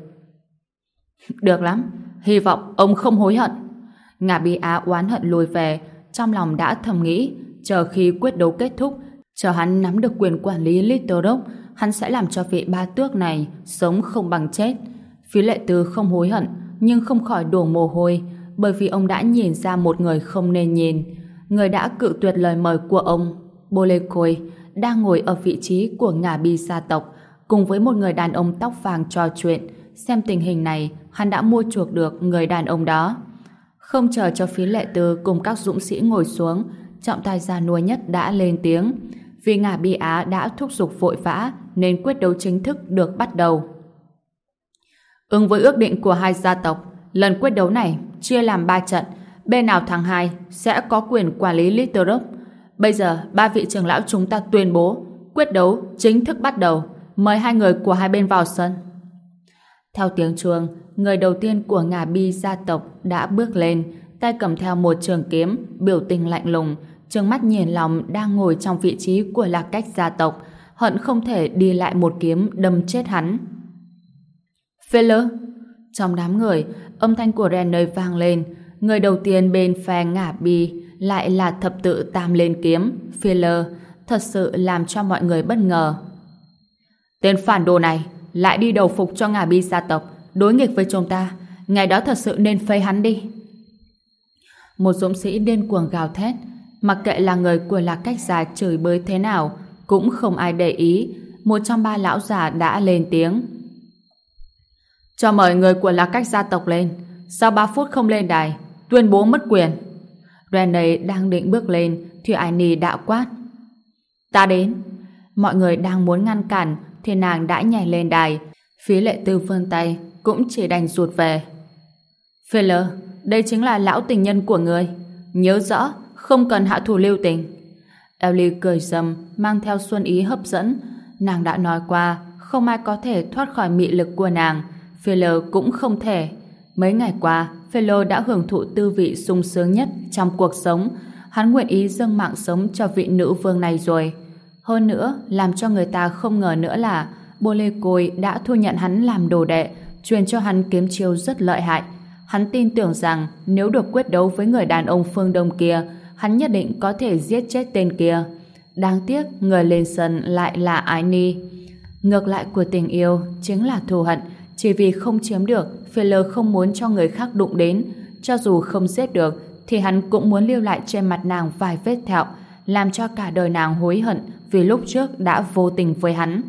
Được lắm, hy vọng ông không hối hận. Ngà Bi Á oán hận lùi về, trong lòng đã thầm nghĩ, chờ khi quyết đấu kết thúc, chờ hắn nắm được quyền quản lý Little Rock, hắn sẽ làm cho vị bá tước này sống không bằng chết. Phí Lệ Tư không hối hận, nhưng không khỏi đổ mồ hôi, bởi vì ông đã nhìn ra một người không nên nhìn. Người đã cự tuyệt lời mời của ông, Bô Lê Côi, đang ngồi ở vị trí của Ngà Bi gia tộc, cùng với một người đàn ông tóc vàng trò chuyện. Xem tình hình này, hắn đã mua chuộc được người đàn ông đó. Không chờ cho Phí Lệ Tư cùng các dũng sĩ ngồi xuống, trọng tài già nua nhất đã lên tiếng. Vì Ngà Bi Á đã thúc giục vội vã, nên quyết đấu chính thức được bắt đầu. Ứng với ước định của hai gia tộc, lần quyết đấu này chia làm 3 trận, bên nào thắng 2 sẽ có quyền quản lý Little Rock. Bây giờ 3 vị trưởng lão chúng ta tuyên bố quyết đấu chính thức bắt đầu, mời 2 người của hai bên vào sân. Theo tiếng chuông, người đầu tiên của Ngà Bi gia tộc đã bước lên, tay cầm theo một trường kiếm, biểu tình lạnh lùng, trừng mắt nhìn Lòng đang ngồi trong vị trí của La Cách gia tộc, hận không thể đi lại một kiếm đâm chết hắn. Phê. Trong đám người, âm thanh của Renner vang lên. Người đầu tiên bên phe Ngà Bi lại là thập tự tam lên kiếm, Phê, thật sự làm cho mọi người bất ngờ. Tên phản đồ này lại đi đầu phục cho Ngả Bi gia tộc, đối nghịch với chúng ta. Ngày đó thật sự nên phế hắn đi. Một dũng sĩ điên cuồng gào thét, mặc kệ là người của Lạc Cách Gia chửi bới thế nào, cũng không ai để ý. Một trong ba lão già đã lên tiếng. Cho mời người của Lạc Cách gia tộc lên. Sau 3 phút không lên đài, tuyên bố mất quyền. Rene đang định bước lên thì Annie đã quát. Ta đến. Mọi người đang muốn ngăn cản thì nàng đã nhảy lên đài. Phí Lệ Tư vươn tay cũng chỉ đành rụt về. Feller, đây chính là lão tình nhân của người. Nhớ rõ, không cần hạ thủ lưu tình. Ellie cười rầm mang theo xuân ý hấp dẫn. Nàng đã nói qua không ai có thể thoát khỏi mị lực của nàng. Feller cũng không thể. Mấy ngày qua, Feller đã hưởng thụ tư vị sung sướng nhất trong cuộc sống. Hắn nguyện ý dâng mạng sống cho vị nữ vương này rồi. Hơn nữa, làm cho người ta không ngờ nữa là Bô Lê Côi đã thu nhận hắn làm đồ đệ, truyền cho hắn kiếm chiêu rất lợi hại. Hắn tin tưởng rằng nếu được quyết đấu với người đàn ông phương Đông kia, hắn nhất định có thể giết chết tên kia. Đáng tiếc, người lên sân lại là Annie. Ngược lại của tình yêu chính là thù hận. Chỉ vì không chiếm được, Feller không muốn cho người khác đụng đến. Cho dù không giết được, thì hắn cũng muốn lưu lại trên mặt nàng vài vết thẹo, làm cho cả đời nàng hối hận vì lúc trước đã vô tình với hắn.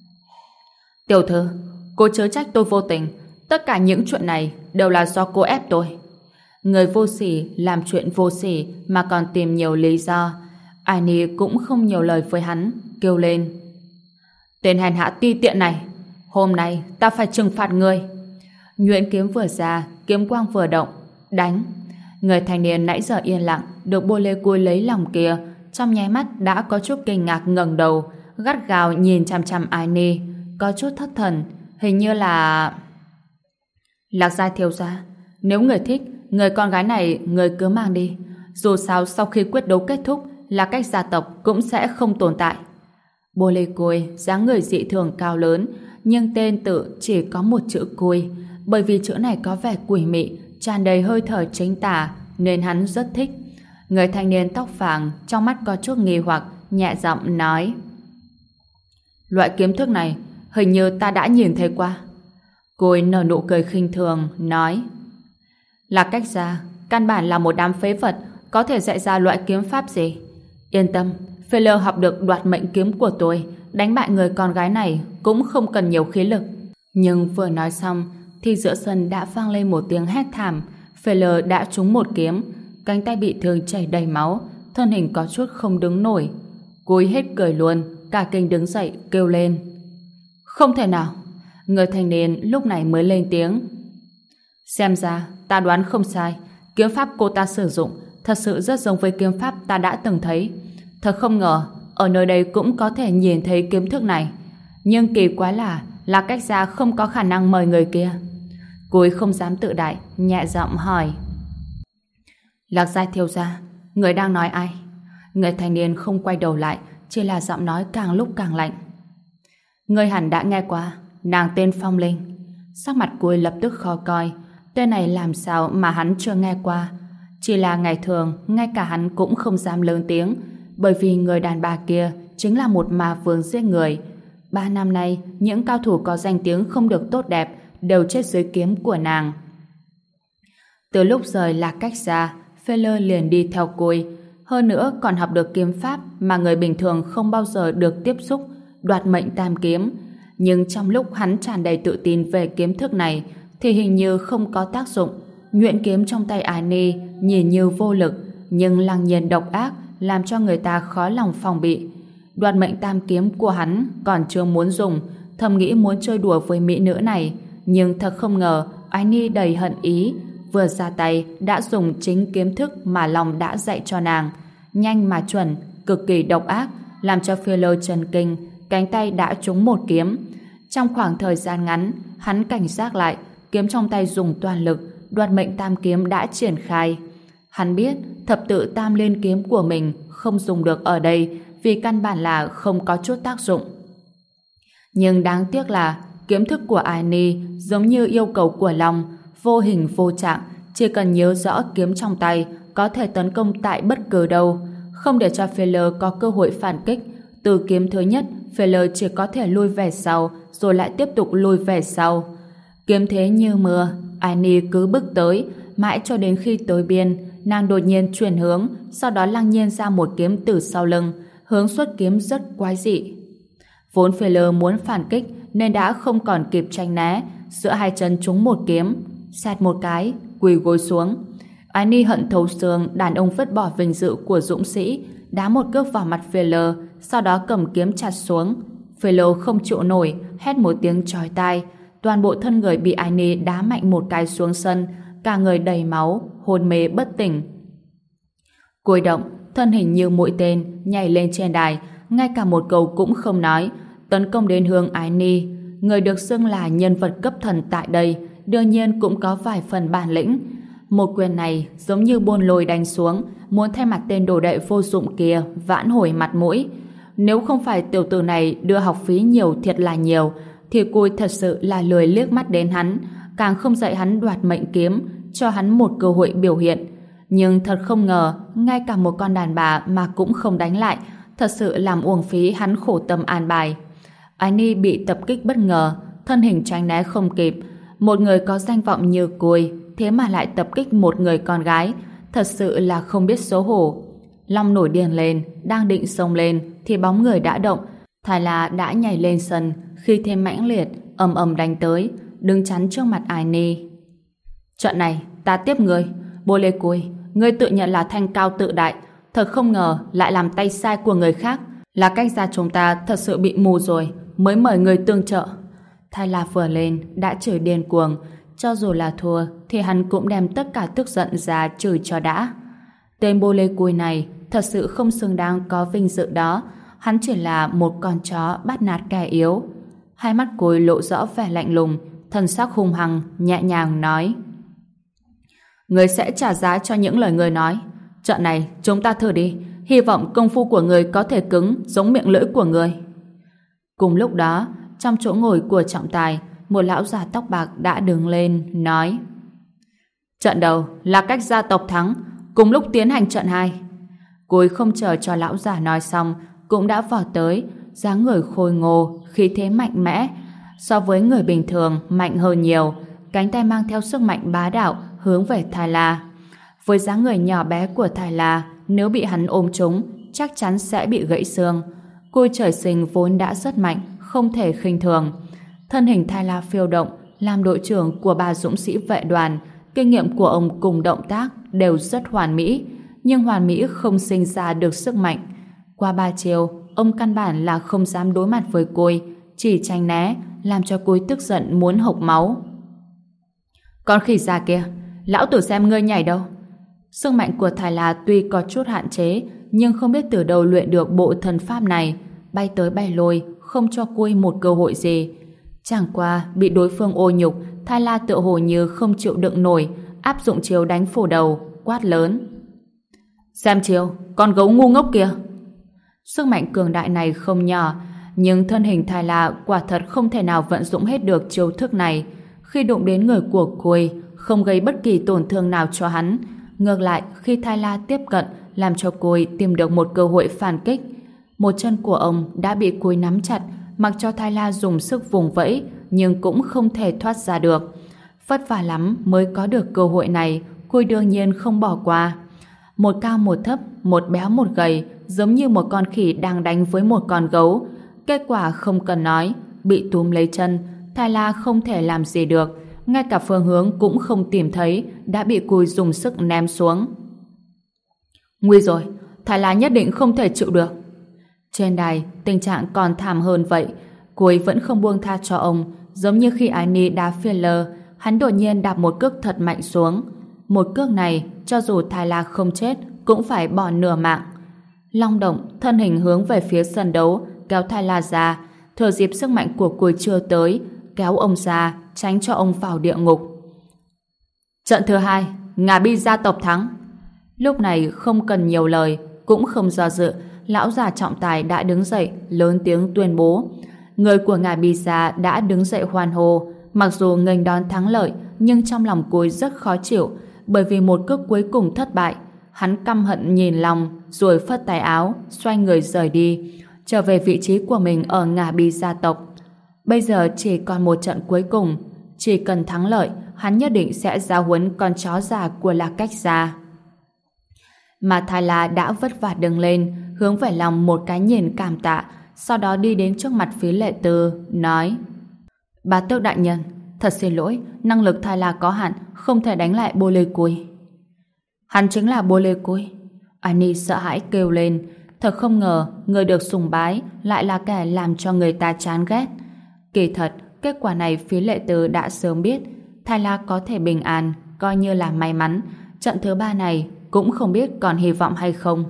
Tiểu thư, cô chớ trách tôi vô tình. Tất cả những chuyện này đều là do cô ép tôi. Người vô sỉ làm chuyện vô sỉ mà còn tìm nhiều lý do. Annie cũng không nhiều lời với hắn, kêu lên. Tên hèn hạ ti tiện này, hôm nay ta phải trừng phạt ngươi. Nhuyễn kiếm vừa ra, kiếm quang vừa động, đánh. Người thanh niên nãy giờ yên lặng, được Bô Lê Cui lấy lòng kia, trong nháy mắt đã có chút kinh ngạc ngẩng đầu, gắt gao nhìn chằm chằm Annie, có chút thất thần, hình như là... Lạc Gia thiếu gia, nếu người thích, người con gái này người cứ mang đi. Dù sao sau khi quyết đấu kết thúc, Lạc Cách gia tộc cũng sẽ không tồn tại. Bô Lê Cui dáng người dị thường cao lớn, nhưng tên tự chỉ có một chữ Cui, bởi vì chữ này có vẻ quỷ mị, tràn đầy hơi thở chính tả, nên hắn rất thích. Người thanh niên tóc vàng trong mắt có chút nghi hoặc, nhẹ giọng nói: Loại kiếm thức này hình như ta đã nhìn thấy qua. Cui nở nụ cười khinh thường nói: Lạc Cách gia căn bản là một đám phế vật, có thể dạy ra loại kiếm pháp gì? Yên tâm, Feller học được đoạt mệnh kiếm của tôi, đánh bại người con gái này cũng không cần nhiều khí lực. Nhưng vừa nói xong thì giữa sân đã vang lên một tiếng hét thảm. Feller đã trúng một kiếm, cánh tay bị thương chảy đầy máu, thân hình có chút không đứng nổi. Cúi hết cười luôn, cả kinh đứng dậy kêu lên: Không thể nào! Người thanh niên lúc này mới lên tiếng: Xem ra ta đoán không sai, kiếm pháp cô ta sử dụng thật sự rất giống với kiếm pháp ta đã từng thấy. Thật không ngờ ở nơi đây cũng có thể nhìn thấy kiếm thức này. Nhưng kỳ quái là Lạc Cách gia không có khả năng mời người kia. Cúi không dám tự đại, nhẹ giọng hỏi: Lạc Gia thiếu gia, người đang nói ai? Người thanh niên không quay đầu lại, chỉ là giọng nói càng lúc càng lạnh. Người hẳn đã nghe qua, nàng tên Phong Linh. Sắc mặt Cúi lập tức khó coi. Tên này làm sao mà hắn chưa nghe qua? Chỉ là ngày thường ngay cả hắn cũng không dám lớn tiếng, bởi vì người đàn bà kia chính là một ma vương giết người. 3 năm nay, những cao thủ có danh tiếng không được tốt đẹp đều chết dưới kiếm của nàng. Từ lúc rời Lạc Cách gia, Feller liền đi theo Cui, hơn nữa còn học được kiếm pháp mà người bình thường không bao giờ được tiếp xúc, đoạt mệnh tam kiếm. Nhưng trong lúc hắn tràn đầy tự tin về kiếm thức này thì hình như không có tác dụng. Nhuyễn kiếm trong tay Annie nhìn như vô lực, nhưng lăng nhiên độc ác, làm cho người ta khó lòng phòng bị. Đoạt mệnh tam kiếm của hắn còn chưa muốn dùng, thầm nghĩ muốn chơi đùa với mỹ nữ này, nhưng thật không ngờ Annie đầy hận ý, vừa ra tay đã dùng chính kiếm thức mà lòng đã dạy cho nàng, nhanh mà chuẩn, cực kỳ độc ác, làm cho Feller chấn kinh, cánh tay đã trúng một kiếm. Trong khoảng thời gian ngắn, hắn cảnh giác lại, kiếm trong tay dùng toàn lực, đoạt mệnh tam kiếm đã triển khai. Hắn biết thập tự tam liên kiếm của mình không dùng được ở đây vì căn bản là không có chút tác dụng. Nhưng đáng tiếc là kiếm thức của Annie giống như yêu cầu của Long, vô hình vô trạng, chỉ cần nhớ rõ kiếm trong tay có thể tấn công tại bất cứ đâu, không để cho Feller có cơ hội phản kích. Từ kiếm thứ nhất Feller chỉ có thể lui về sau, rồi lại tiếp tục lui về sau. Kiếm thế như mưa, Annie cứ bước tới, mãi cho đến khi tới biên, nàng đột nhiên chuyển hướng, sau đó lăng nhiên ra một kiếm từ sau lưng, hướng xuất kiếm rất quái dị. Vốn Feller muốn phản kích nên đã không còn kịp tranh né, giữa hai chân trúng một kiếm, xẹt một cái, quỳ gối xuống. Annie hận thấu xương, đàn ông vứt bỏ vinh dự của dũng sĩ, đá một cước vào mặt Feller, sau đó cầm kiếm chặt xuống. Feller không chịu nổi, hét một tiếng chói tai, toàn bộ thân người bị Annie đá mạnh một cái xuống sân, cả người đầy máu, hôn mê bất tỉnh. Cúi động, thân hình như mũi tên nhảy lên trên đài, ngay cả một câu cũng không nói, tấn công đến hướng Annie. Người được xưng là nhân vật cấp thần tại đây, đương nhiên cũng có vài phần bản lĩnh. Một quyền này giống như bôn lôi đánh xuống, muốn thay mặt tên đồ đệ vô dụng kia vãn hồi mặt mũi. Nếu không phải tiểu tử này đưa học phí nhiều thiệt là nhiều, thì cô thật sự là lười liếc mắt đến hắn, càng không dạy hắn đoạt mệnh kiếm, cho hắn một cơ hội biểu hiện. Nhưng thật không ngờ, ngay cả một con đàn bà mà cũng không đánh lại, thật sự làm uổng phí hắn khổ tâm an bài. Annie bị tập kích bất ngờ, thân hình tránh né không kịp. Một người có danh vọng như cô, thế mà lại tập kích một người con gái, thật sự là không biết xấu hổ. Long nổi điên lên, đang định xông lên, thì bóng người đã động. Thái La đã nhảy lên sân, khi thêm mãnh liệt, ầm ầm đánh tới, đứng chắn trước mặt Annie. Trận này, ta tiếp ngươi. Bô Lê Cui, ngươi tự nhận là thanh cao tự đại, thật không ngờ lại làm tay sai của người khác. Là cách gia chúng ta thật sự bị mù rồi, mới mời người tương trợ. Thái La vừa lên, đã chửi điên cuồng. Cho dù là thua, thì hắn cũng đem tất cả tức giận ra chửi cho đã. Tên Bô Lê Cui này thật sự không xứng đáng có vinh dự đó. Hắn chỉ là một con chó bắt nạt kẻ yếu. Hai mắt Cui lộ rõ vẻ lạnh lùng, thần sắc hung hăng, nhẹ nhàng nói: Người sẽ trả giá cho những lời người nói. Trận này chúng ta thử đi, hy vọng công phu của người có thể cứng giống miệng lưỡi của người. Cùng lúc đó, trong chỗ ngồi của trọng tài, một lão già tóc bạc đã đứng lên, nói: Trận đầu là cách gia tộc thắng, cùng lúc tiến hành trận 2. Cui không chờ cho lão già nói xong, cũng đã vọt tới, dáng người khôi ngô, khí thế mạnh mẽ, so với người bình thường mạnh hơn nhiều, cánh tay mang theo sức mạnh bá đạo hướng về Thái La. Với dáng người nhỏ bé của Thái La, nếu bị hắn ôm trúng, chắc chắn sẽ bị gãy xương. Cui trời sinh vốn đã rất mạnh, không thể khinh thường. Thân hình Thái La phiêu động, làm đội trưởng của 3 dũng sĩ vệ đoàn, kinh nghiệm của ông cùng động tác đều rất hoàn mỹ, nhưng hoàn mỹ không sinh ra được sức mạnh. Qua 3 chiều, ông căn bản là không dám đối mặt với Cui, chỉ tránh né, làm cho Cui tức giận muốn hộc máu. Con khỉ già kia, lão tử xem ngươi nhảy đâu. Sức mạnh của Thái La tuy có chút hạn chế, nhưng không biết từ đâu luyện được bộ thần pháp này, bay tới bay lôi, không cho Cui một cơ hội gì. Chẳng qua bị đối phương ô nhục, Thái La tựa hồ như không chịu đựng nổi, áp dụng chiêu đánh phủ đầu, quát lớn: Xem chiêu, con gấu ngu ngốc kia. Sức mạnh cường đại này không nhỏ, nhưng thân hình Thái La quả thật không thể nào vận dụng hết được chiêu thức này. Khi đụng đến người của Cui, không gây bất kỳ tổn thương nào cho hắn. Ngược lại, khi Thái La tiếp cận, làm cho Cui tìm được một cơ hội phản kích. Một chân của ông đã bị Cui nắm chặt, mặc cho Thái La dùng sức vùng vẫy, nhưng cũng không thể thoát ra được. Vất vả lắm mới có được cơ hội này, Cui đương nhiên không bỏ qua. Một cao một thấp, một béo một gầy, giống như một con khỉ đang đánh với một con gấu. Kết quả không cần nói, bị túm lấy chân, Thái La không thể làm gì được, ngay cả phương hướng cũng không tìm thấy, đã bị Cui dùng sức ném xuống. Nguy rồi, Thái La nhất định không thể chịu được. Trên đài, tình trạng còn thảm hơn vậy. Cui vẫn không buông tha cho ông, giống như khi Annie đá Feller, hắn đột nhiên đạp một cước thật mạnh xuống. Một cước này, cho dù Thái La không chết, cũng phải bỏ nửa mạng. Long động, thân hình hướng về phía sân đấu, kéo Thái La ra, thừa dịp sức mạnh của Cui chưa tới, kéo ông ra, tránh cho ông vào địa ngục. Trận thứ 2, Ngà Bi gia tộc thắng. Lúc này không cần nhiều lời, cũng không do dự, lão già trọng tài đã đứng dậy, lớn tiếng tuyên bố. Người của Ngà Bi gia đã đứng dậy hoan hô, mặc dù nghênh đón thắng lợi, nhưng trong lòng Cui rất khó chịu, bởi vì một cước cuối cùng thất bại. Hắn căm hận nhìn Long, rồi phất tay áo, xoay người rời đi. trở về vị trí của mình ở Ngả Bi gia tộc. Bây giờ chỉ còn một trận cuối cùng, chỉ cần thắng lợi, hắn nhất định sẽ giáo huấn con chó già của Lạc Cách gia. Mà Thái La đã vất vả đứng lên, hướng về Long một cái nhìn cảm tạ, sau đó đi đến trước mặt Phí Lệ Tư, nói: Bá tước đại nhân, thật xin lỗi, năng lực Thái La có hạn, không thể đánh lại Bô Lê Cui. Hắn chính là Bô Lê Cui. Annie sợ hãi kêu lên, thật không ngờ người được sùng bái lại là kẻ làm cho người ta chán ghét. Kỳ thật, kết quả này Phí Lệ Tư đã sớm biết. Thái La có thể bình an, coi như là may mắn. Trận thứ 3 này cũng không biết còn hy vọng hay không.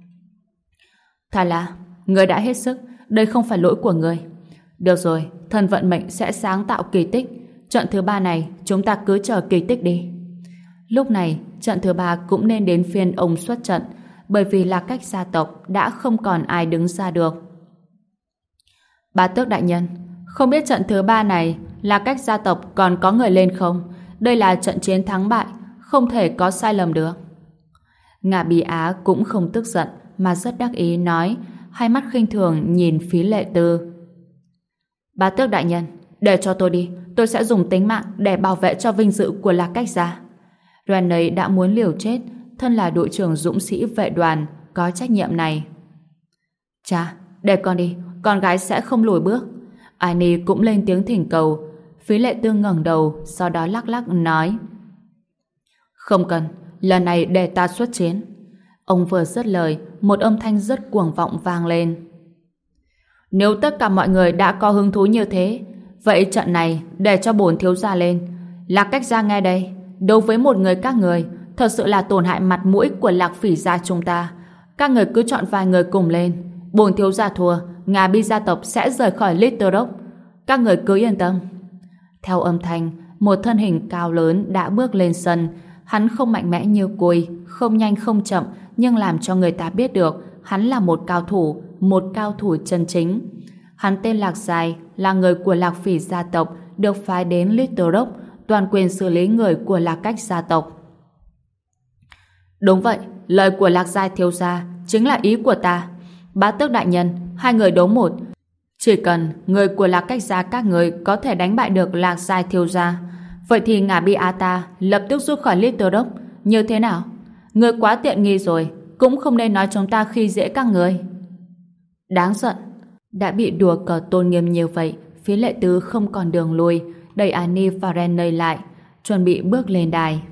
Thái La, người đã hết sức, đây không phải lỗi của người. Được rồi, thần vận mệnh sẽ sáng tạo kỳ tích. Trận thứ 3 này chúng ta cứ chờ kỳ tích đi. Lúc này, trận thứ 3 cũng nên đến phiên ông xuất trận, bởi vì Lạc Cách gia tộc đã không còn ai đứng ra được. Bá tước đại nhân, không biết trận thứ 3 này Lạc Cách gia tộc còn có người lên không? Đây là trận chiến thắng bại, không thể có sai lầm được. Ngạ Bí Á cũng không tức giận mà rất đắc ý nói, hai mắt khinh thường nhìn Phí Lệ Tư. Bá tước đại nhân, để cho tôi đi, tôi sẽ dùng tính mạng để bảo vệ cho vinh dự của Lạc Cách gia. Rennie đã muốn liều chết, thân là đội trưởng dũng sĩ vệ đoàn, có trách nhiệm này. Cha, để con đi, con gái sẽ không lùi bước. Annie cũng lên tiếng thỉnh cầu. Phí Lệ Tư ngẩng đầu, sau đó lắc lắc nói: Không cần, lần này để ta xuất chiến. Ông vừa dứt lời, một âm thanh rất cuồng vọng vang lên. Nếu tất cả mọi người đã có hứng thú như thế, vậy trận này để cho bổn thiếu gia lên. Lạc Cách gia nghe đây, đối với một người các người, thật sự là tổn hại mặt mũi của Lạc Phỉ gia chúng ta. Các người cứ chọn vài người cùng lên. Bổn thiếu gia thua, Ngà Bi gia tộc sẽ rời khỏi Little Rock. Các người cứ yên tâm. Theo âm thanh, một thân hình cao lớn đã bước lên sân. Hắn không mạnh mẽ như Cui, không nhanh không chậm, nhưng làm cho người ta biết được hắn là một cao thủ chân chính. Hắn tên Lạc Dài, là người của Lạc Phỉ gia tộc, được phái đến Little Rock, toàn quyền xử lý người của Lạc Cách gia tộc. Đúng vậy, lời của Lạc Giai thiếu gia chính là ý của ta. Bá tước đại nhân, hai người đấu một. Chỉ cần người của Lạc Cách gia các người có thể đánh bại được Lạc Giai thiếu gia, vậy thì Ngả Bi Á ta lập tức rút khỏi Little Rock. Như thế nào? Người quá tiện nghi rồi, cũng không nên nói chúng ta khi dễ các người. Đáng giận. Đã bị đùa cợt tôn nghiêm như vậy, Phí Lệ Tư không còn đường lui, đẩy Annie và Rennie lại, chuẩn bị bước lên đài.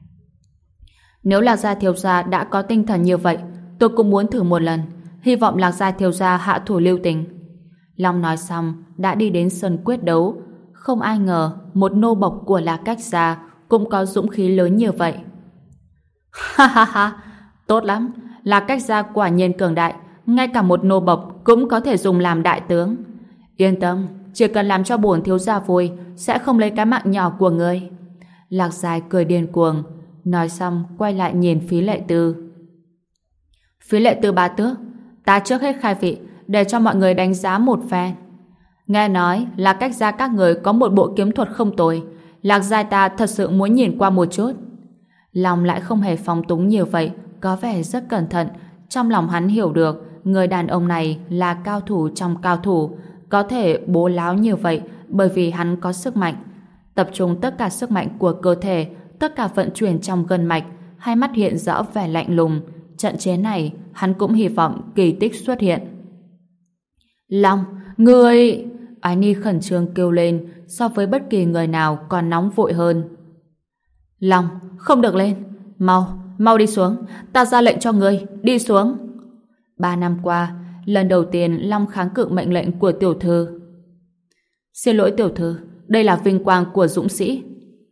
Nếu Lạc Gia thiếu gia đã có tinh thần như vậy, tôi cũng muốn thử một lần. Hy vọng Lạc Gia thiếu gia hạ thủ lưu tình. Long nói xong, đã đi đến sân quyết đấu. Không ai ngờ một nô bộc của Lạc Cách gia cũng có dũng khí lớn như vậy. Ha ha ha, tốt lắm. Lạc Cách gia quả nhiên cường đại, ngay cả một nô bộc cũng có thể dùng làm đại tướng. Yên tâm, chỉ cần làm cho bổn thiếu gia vui, sẽ không lấy cái mạng nhỏ của ngươi. Lạc Dài cười điên cuồng. Nói xong quay lại nhìn Phí Lệ Tư. Phí Lệ Tư bá tước, ta trước hết khai vị để cho mọi người đánh giá một phen. Nghe nói là Cách gia các người có một bộ kiếm thuật không tồi, Lạc Giai ta thật sự muốn nhìn qua một chút. Lòng lại không hề phóng túng như vậy, có vẻ rất cẩn thận. Trong lòng hắn hiểu được người đàn ông này là cao thủ trong cao thủ, có thể bố láo như vậy bởi vì hắn có sức mạnh. Tập trung tất cả sức mạnh của cơ thể, tất cả vận chuyển trong gân mạch, hai mắt hiện rõ vẻ lạnh lùng. Trận chiến này, hắn cũng hy vọng kỳ tích xuất hiện. Long, ngươi... Annie khẩn trương kêu lên, so với bất kỳ người nào còn nóng vội hơn. Long, không được lên. Mau đi xuống. Ta ra lệnh cho ngươi, đi xuống. 3 năm qua, lần đầu tiên Long kháng cự mệnh lệnh của tiểu thư. Xin lỗi tiểu thư, đây là vinh quang của dũng sĩ.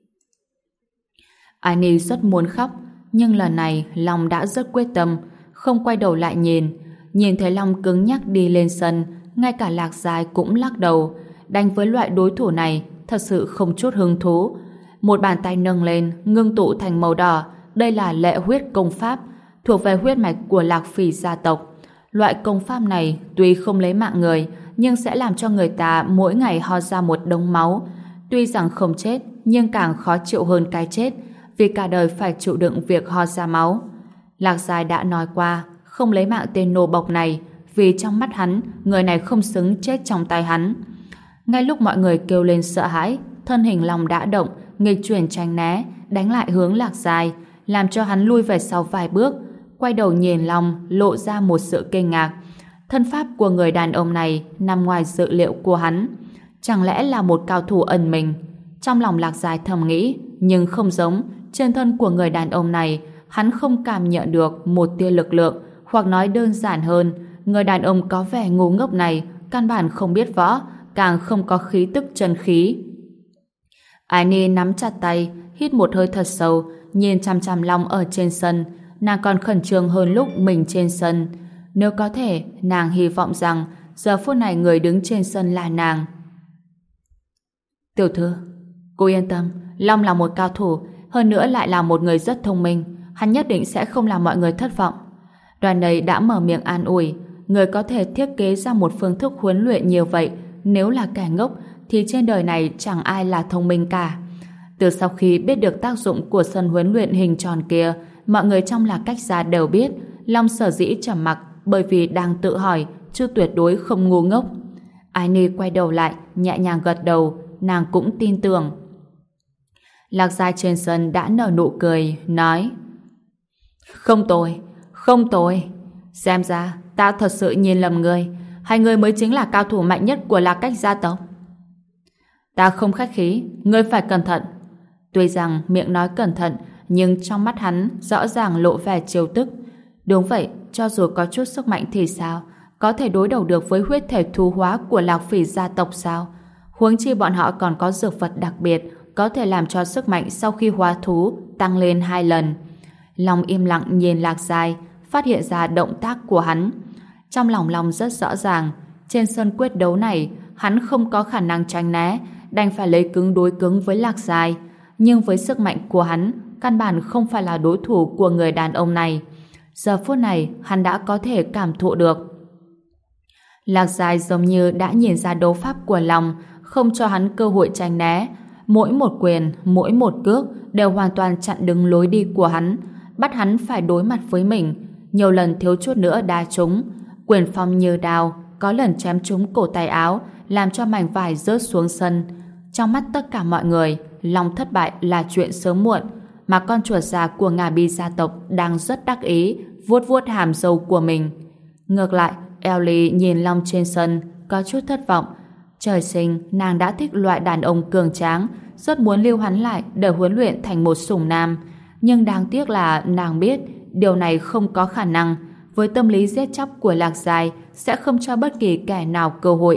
Annie rất muốn khóc, nhưng lần này Long đã rất quyết tâm, không quay đầu lại nhìn. Nhìn thấy Long cứng nhắc đi lên sân, ngay cả Lạc Dài cũng lắc đầu. Đánh với loại đối thủ này thật sự không chút hứng thú. Một bàn tay nâng lên, ngưng tụ thành màu đỏ. Đây là lệ huyết công pháp, thuộc về huyết mạch của Lạc Phỉ gia tộc. Loại công pháp này tuy không lấy mạng người, nhưng sẽ làm cho người ta mỗi ngày ho ra một đống máu. Tuy rằng không chết, nhưng càng khó chịu hơn cái chết, vì cả đời phải chịu đựng việc ho ra máu. Lạc Giai đã nói qua, không lấy mạng tên nô bộc này, vì trong mắt hắn, người này không xứng chết trong tay hắn. Ngay lúc mọi người kêu lên sợ hãi, thân hình Long đã động, nghịch chuyển tránh né, đánh lại hướng Lạc Giai, làm cho hắn lui về sau vài bước, quay đầu nhìn Long, lộ ra một sự kinh ngạc. Thân pháp của người đàn ông này nằm ngoài dự liệu của hắn. Chẳng lẽ là một cao thủ ẩn mình? Trong lòng Lạc Giai thầm nghĩ, nhưng không giống. Trên thân của người đàn ông này, hắn không cảm nhận được một tia lực lượng, hoặc nói đơn giản hơn, người đàn ông có vẻ ngu ngốc này căn bản không biết võ, càng không có khí tức chân khí. Ái Ni nắm chặt tay, hít một hơi thật sâu, nhìn chằm chằm Long ở trên sân. Nàng còn khẩn trương hơn lúc mình trên sân. Nếu có thể, nàng hy vọng rằng giờ phút này người đứng trên sân là nàng. Tiểu thư, cô yên tâm, Long là một cao thủ, hơn nữa lại là một người rất thông minh, hắn nhất định sẽ không làm mọi người thất vọng. Đoàn này đã mở miệng an ủi, người có thể thiết kế ra một phương thức huấn luyện nhiều vậy, nếu là kẻ ngốc thì trên đời này chẳng ai là thông minh cả. Từ sau khi biết được tác dụng của sân huấn luyện hình tròn kia, mọi người trong Lạc Cách Gia đều biết Long sở dĩ trầm mặc bởi vì đang tự hỏi, chứ tuyệt đối không ngu ngốc. Ái Ni quay đầu lại, nhẹ nhàng gật đầu, nàng cũng tin tưởng. Lạc Giai trên sân đã nở nụ cười, nói: Không tồi, không tồi. Xem ra ta thật sự nhìn lầm người, hai người mới chính là cao thủ mạnh nhất của Lạc Cách gia tộc. Ta không khách khí, ngươi phải cẩn thận. Tuy rằng miệng nói cẩn thận, nhưng trong mắt hắn rõ ràng lộ vẻ trêu tức. Đúng vậy, cho dù có chút sức mạnh thì sao? Có thể đối đầu được với huyết thể thu hóa của Lạc Phỉ gia tộc sao? Huống chi bọn họ còn có dược vật đặc biệt, có thể làm cho sức mạnh sau khi hóa thú tăng lên 2 lần. Long im lặng nhìn Lạc Giai, phát hiện ra động tác của hắn. Trong lòng Long rất rõ ràng, trên sân quyết đấu này, hắn không có khả năng tránh né, đành phải lấy cứng đối cứng với Lạc Giai. Nhưng với sức mạnh của hắn, căn bản không phải là đối thủ của người đàn ông này. Giờ phút này, hắn đã có thể cảm thụ được. Lạc Giai giống như đã nhìn ra đấu pháp của Long, không cho hắn cơ hội tránh né. Mỗi một quyền, mỗi một cước đều hoàn toàn chặn đứng lối đi của hắn, bắt hắn phải đối mặt với mình. Nhiều lần thiếu chút nữa đá trúng, quyền phong như đao, có lần chém trúng cổ tay áo, làm cho mảnh vải rớt xuống sân. Trong mắt tất cả mọi người, Long thất bại là chuyện sớm muộn, mà con chuột già của Ngà Bi gia tộc đang rất đắc ý, vuốt vuốt hàm râu của mình. Ngược lại, Ellie nhìn Long trên sân, có chút thất vọng. Trời sinh, nàng đã thích loại đàn ông cường tráng, rất muốn lưu hắn lại để huấn luyện thành một sủng nam. Nhưng đáng tiếc là nàng biết điều này không có khả năng. Với tâm lý giết chóc của Lạc Giai sẽ không cho bất kỳ kẻ nào cơ hội.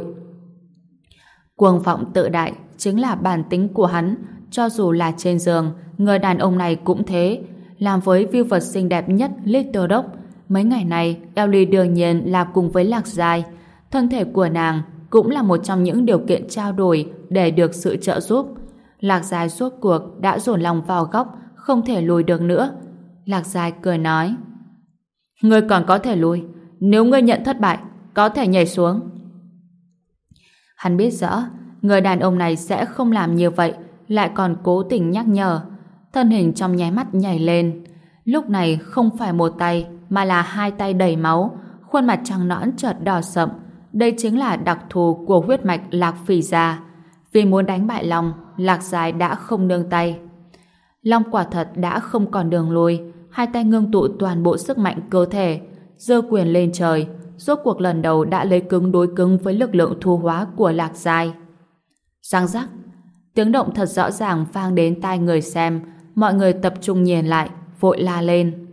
Cuồng vọng tự đại chính là bản tính của hắn. Cho dù là trên giường, người đàn ông này cũng thế. Làm với view vật xinh đẹp nhất Little Dog, mấy ngày này Ellie đương nhiên là cùng với Lạc Giai. Thân thể của nàng cũng là một trong những điều kiện trao đổi để được sự trợ giúp. Lạc Giai rốt cuộc đã dồn lòng vào góc, không thể lùi được nữa. Lạc Giai cười nói: Ngươi còn có thể lùi, nếu ngươi nhận thất bại, có thể nhảy xuống. Hắn biết rõ, người đàn ông này sẽ không làm như vậy, lại còn cố tình nhắc nhở. Thân hình trong nháy mắt nhảy lên. Lúc này không phải một tay, mà là 2 tay đầy máu, khuôn mặt trắng nõn chợt đỏ sậm. Đây chính là đặc thù của huyết mạch Lạc Phỉ gia. Vì muốn đánh bại Long, Lạc Giai đã không nương tay. Long quả thật đã không còn đường lui, 2 tay ngưng tụ toàn bộ sức mạnh cơ thể, giơ quyền lên trời, rốt cuộc lần đầu đã lấy cứng đối cứng với lực lượng thu hóa của Lạc Giai. Răng rắc, tiếng động thật rõ ràng vang đến tai người xem, mọi người tập trung nhìn lại, vội la lên: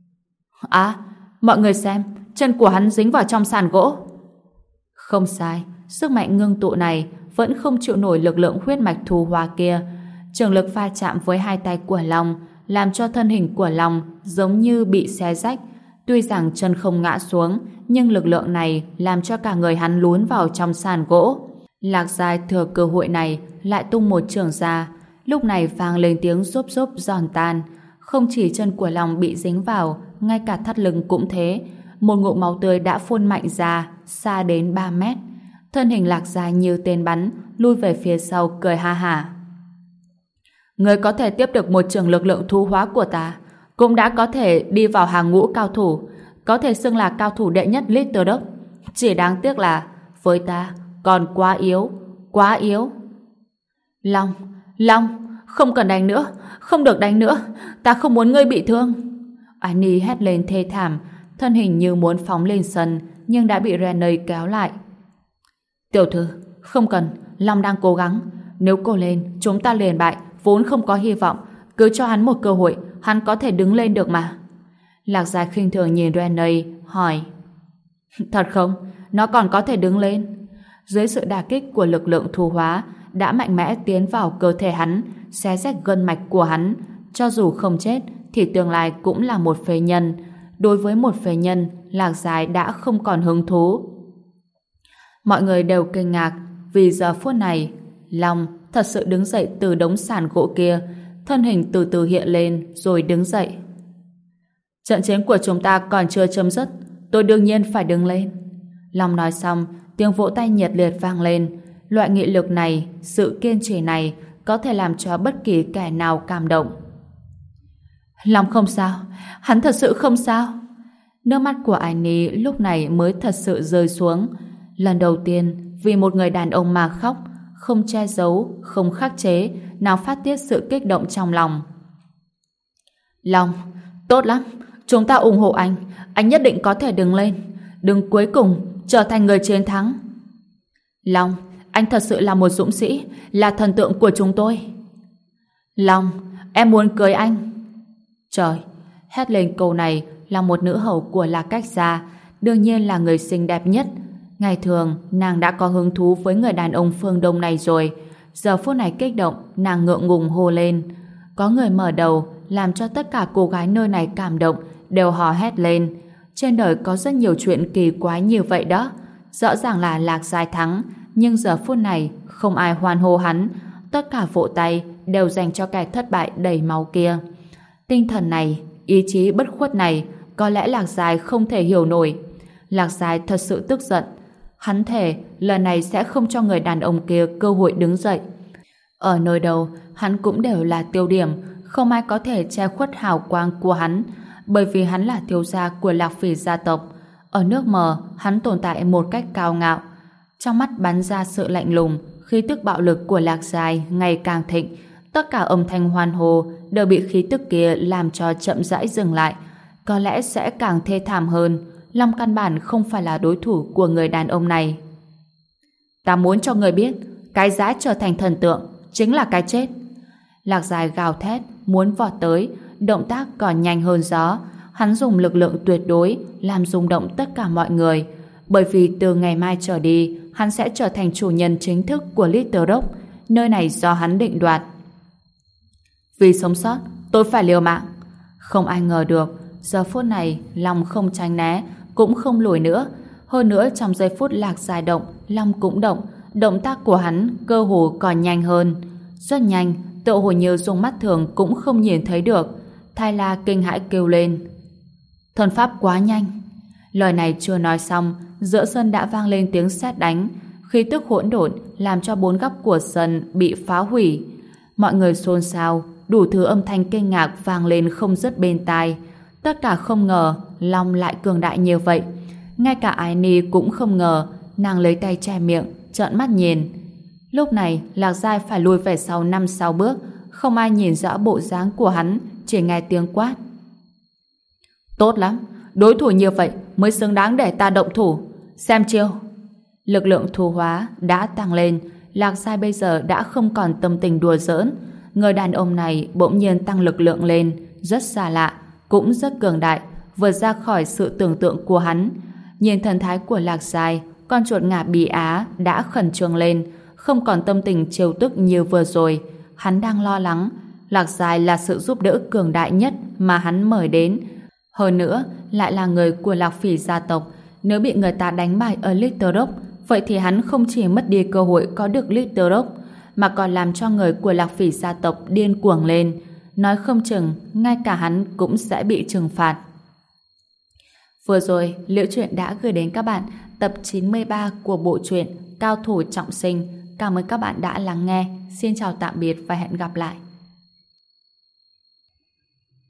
mọi người xem, chân của hắn dính vào trong sàn gỗ. Không sai, sức mạnh ngưng tụ này vẫn không chịu nổi lực lượng huyết mạch thu hóa kia. Trường lực va chạm với 2 tay của Long, làm cho thân hình của Long giống như bị xé rách. Tuy rằng chân không ngã xuống, nhưng lực lượng này làm cho cả người hắn lún vào trong sàn gỗ. Lạc Giai thừa cơ hội này lại tung một chưởng ra. Lúc này vang lên tiếng rốp rốp giòn tan. Không chỉ chân của Long bị dính vào, ngay cả thắt lưng cũng thế. Một ngụm máu tươi đã phun mạnh ra, xa đến 3 mét. Thân hình Lạc Giai như tên bắn, lui về phía sau cười ha hả. Người có thể tiếp được một trường lực lượng thu hóa của ta, cũng đã có thể đi vào hàng ngũ cao thủ, có thể xưng là cao thủ đệ nhất Little Dog. Chỉ đáng tiếc là với ta còn quá yếu, quá yếu. Long, Long, không cần đánh nữa, không được đánh nữa, ta không muốn ngươi bị thương. Annie hét lên thê thảm, thân hình như muốn phóng lên sân, nhưng đã bị Renee kéo lại. Tiểu thư, không cần, Long đang cố gắng. Nếu cô lên, chúng ta liền bại, vốn không có hy vọng. Cứ cho hắn một cơ hội, hắn có thể đứng lên được mà. Lạc Giai khinh thường nhìn Renee, hỏi. Thật không? Nó còn có thể đứng lên. Dưới sự đả kích của lực lượng thu hóa, đã mạnh mẽ tiến vào cơ thể hắn, xé rách gân mạch của hắn. Cho dù không chết, thì tương lai cũng là một phế nhân. Đối với một phế nhân, Lạc Giai đã không còn hứng thú. Mọi người đều kinh ngạc, vì giờ phút này, Long thật sự đứng dậy từ đống sàn gỗ kia, thân hình từ từ hiện lên rồi đứng dậy. Trận chiến của chúng ta còn chưa chấm dứt, tôi đương nhiên phải đứng lên. Long nói xong, tiếng vỗ tay nhiệt liệt vang lên. Loại nghị lực này, sự kiên trì này có thể làm cho bất kỳ kẻ nào cảm động. Long không sao, hắn thật sự không sao. Nước mắt của Annie lúc này mới thật sự rơi xuống. Lần đầu tiên vì một người đàn ông mà khóc, không che giấu, không khắc chế, nào phát tiết sự kích động trong lòng. Long, tốt lắm, chúng ta ủng hộ anh nhất định có thể đứng lên, đứng cuối cùng trở thành người chiến thắng. Long, anh thật sự là một dũng sĩ, là thần tượng của chúng tôi. Long, em muốn cưới anh. Trời, hét lên câu này là một nữ hầu của Lạc Cách Gia, đương nhiên là người xinh đẹp nhất. Ngày thường, nàng đã có hứng thú với người đàn ông phương Đông này rồi. Giờ phút này kích động, nàng ngượng ngùng hô lên. Có người mở đầu, làm cho tất cả cô gái nơi này cảm động, đều hò hét lên. Trên đời có rất nhiều chuyện kỳ quái như vậy đó. Rõ ràng là Lạc Giai thắng, nhưng giờ phút này không ai hoan hô hắn. Tất cả vỗ tay đều dành cho kẻ thất bại đầy máu kia. Tinh thần này, ý chí bất khuất này, có lẽ Lạc Giai không thể hiểu nổi. Lạc Giai thật sự tức giận. Hắn thề lần này sẽ không cho người đàn ông kia cơ hội đứng dậy. Ở nơi đâu, hắn cũng đều là tiêu điểm, không ai có thể che khuất hào quang của hắn, bởi vì hắn là thiếu gia của Lạc Phỉ gia tộc. Ở nước Mờ, hắn tồn tại một cách cao ngạo. Trong mắt bắn ra sự lạnh lùng, khí tức bạo lực của Lạc Giai ngày càng thịnh. Tất cả âm thanh hoan hô đều bị khí tức kia làm cho chậm rãi dừng lại. Có lẽ sẽ càng thê thảm hơn. Long căn bản không phải là đối thủ của người đàn ông này. Ta muốn cho người biết, cái giá trở thành thần tượng chính là cái chết. Lạc Giai gào thét, muốn vọt tới, động tác còn nhanh hơn gió. Hắn dùng lực lượng tuyệt đối làm rung động tất cả mọi người. Bởi vì từ ngày mai trở đi, hắn sẽ trở thành chủ nhân chính thức của Little Rock, nơi này do hắn định đoạt. Vì sống sót, tôi phải liều mạng. Không ai ngờ được, giờ phút này Long không tránh né, cũng không lùi nữa. Hơn nữa trong giây phút Lạc Giai động, Long cũng động. Động tác của hắn cơ hồ còn nhanh hơn. Rất nhanh, tựa hồ như dùng mắt thường cũng không nhìn thấy được. Thay La kinh hãi kêu lên. Thần pháp quá nhanh. Lời này chưa nói xong, giữa sân đã vang lên tiếng sét đánh. Khí tức hỗn độn làm cho bốn góc của sân bị phá hủy. Mọi người xôn xao, đủ thứ âm thanh kinh ngạc vang lên không dứt bên tai. Tất cả không ngờ Long lại cường đại như vậy. Ngay cả Annie cũng không ngờ. Nàng lấy tay che miệng, trợn mắt nhìn. Lúc này Lạc Giai phải lùi về sau 5-6 bước. Không ai nhìn rõ bộ dáng của hắn, chỉ nghe tiếng quát. Tốt lắm, đối thủ như vậy mới xứng đáng để ta động thủ. Xem chiêu. Lực lượng thu hóa đã tăng lên. Lạc Giai bây giờ đã không còn tâm tình đùa giỡn. Người đàn ông này bỗng nhiên tăng lực lượng lên, rất xa lạ, cũng rất cường đại, vượt ra khỏi sự tưởng tượng của hắn. Nhìn thần thái của Lạc Giai, con chuột ngà Bì Á đã khẩn trương lên, không còn tâm tình trêu tức như vừa rồi. Hắn đang lo lắng. Lạc Giai là sự giúp đỡ cường đại nhất mà hắn mời đến. Hơn nữa, lại là người của Lạc Phỉ gia tộc. Nếu bị người ta đánh bại ở Little Rock, vậy thì hắn không chỉ mất đi cơ hội có được Little Rock, mà còn làm cho người của Lạc Phỉ gia tộc điên cuồng lên. Nói không chừng, ngay cả hắn cũng sẽ bị trừng phạt. Vừa rồi, Liễu Chuyện đã gửi đến các bạn tập 93 của bộ truyện Cao Thủ Trọng Sinh. Cảm ơn các bạn đã lắng nghe. Xin chào tạm biệt và hẹn gặp lại.